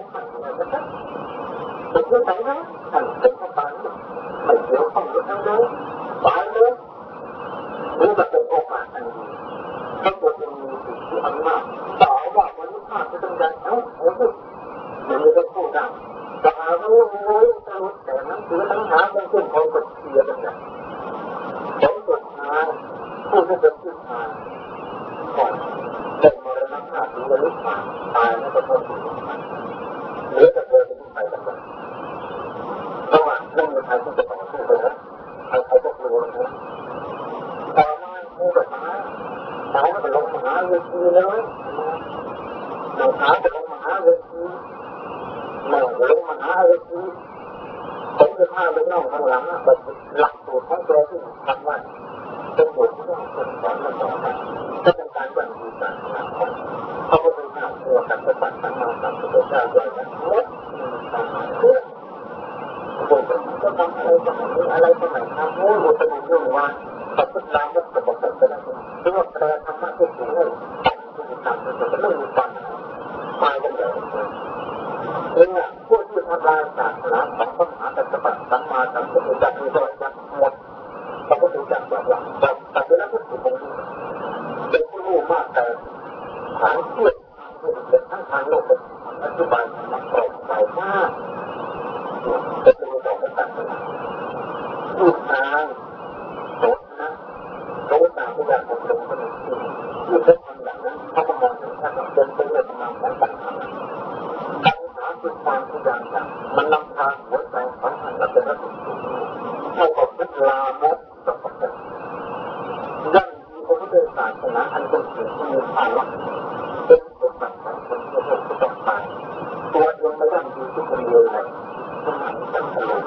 [SPEAKER 2] เป็นเรื่องไหนนะท่านเป็นคนตายไม่เกี่ยวข้องกับทั้งนั้นตายเลยนี่มันเป็นโอกาสอันดีถ้าตัวเองมีสิ่งที่อำนาจต่อว่าวันนี้ข้าจะต้องการเอาอย่างนี้ก็พูดได้แต่หารู้สรุปแต่นั้นคือทั้งหาเป็นเรื่องของกฎเสียกันนะผมกฎหาผู้ที่เป็นผู้หาก่อนเป็นมรณะภาพหรือลุกมาตายแล้วก็ต้องหรือจะเดินไปกันไปเพราะว่าเรื่องในไทยที่จะต่อสู้ไปนะใครก็กลัวนะแต่มาผู้กฎหมายสาวจะลงมหาเวทีเลยหนังหาจะลงมหาเวทีหนังลงมหาเวทีผมจะพาไปน้องข้างหลังแบบหลักสูตรของตัวที่ทำว่าเป็นบทที่ต้องคนสอนมาต่อไปจะเป็นการบันทึกการทำงานของพระพุทธเจ้าตัวการปฏิบัติธรรมกับพระพุทธเจ้าด้วยกันเมื่อทำเพื่อผมจะทำอะไรสมัยทำโอ้ยผมจะมีเรื่องว่าปฏิบัติธรรมก็จะบอกกันนะเรื่องแปลธรรมะที่ถึงเลยที่ทำจะไม่มีความหมายกันเลยเองอ่ะผู้ที่ทำลายศาสนาของพระมหากษัตริย์สัมมาสัมพุทธเจ้ามีตัวอย่างหมดพระพุทธเจ้าบอกว่าแต่เป็นนักพุทธเป็นผู้รู้มากแต่ฐานเพื่อเป็นทั้งทางโลกเป็นอธิบายมันปลอดภัยมากเป็นผู้บอกกันต่างกันรูปทางโสนะโสตามที่อยากจะเป็นคนที่เป็นคนอย่างนั้นเขาก็มองถึงท่านเป็นเรื่องของการตัดขาดการหาจุดความทุกอย่างมันนำทางหัวใจของท่านและเป็นระดับสูงให้กับพิจารณามดกับปัจจัยยังมีพระพุทธศาสนาอันเป็นสิ่งที่มีภาระเป็นสมบัติของคนที่ต้องการตัวเองไม่ได้ดีที่คนเดียวเลยที่มันเป็นตลก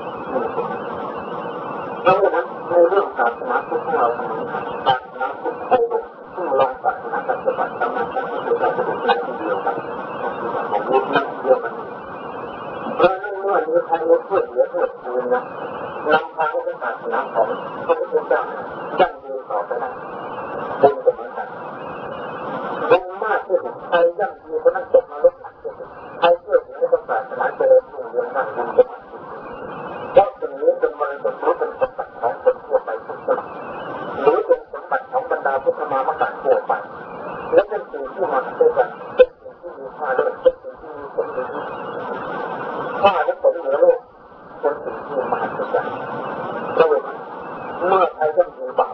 [SPEAKER 2] ดังนั้นในเรื่องศาสนาพุทธเราทำศาสนาพุทธโอ้ซึ่งลองศาสนาปฏิบัติธรรมะของพระพุทธเจ้าเป็นหลักเดียวกันของยุคนั้นเดียวกันเพราะนั้นเมื่อมีใครมาช่วยเหลือเพื่อคืนนะนำทางศาสนาของพระพุทธเจ้ายั่งยืนต่อไปได้เป็นเหมือนกันเป็นมากที่สุดใครยั่งยืนคนนั้นจบมาลดหนักที่สุดใครช่วยเหลือในศาสนาเจริญรุ่งเรืองนั่งยืนเป็นเพราะสิ่งนี้เป็นมรดกหรือเป็นสมบัติของคนทั่วไปทุกคนหรือเป็นสมบัติของบรรดาพุทธมามกะทั่วไปและเป็นสิ่งที่มาด้วยกันเป็นสิ่งที่มีค่าด้วยเป็นสิ่งที่มีผลดีค่าและผลเหนือโลกเป็นสิ่งที่มหัศจรรย์เราเมื่อใครจะมีบา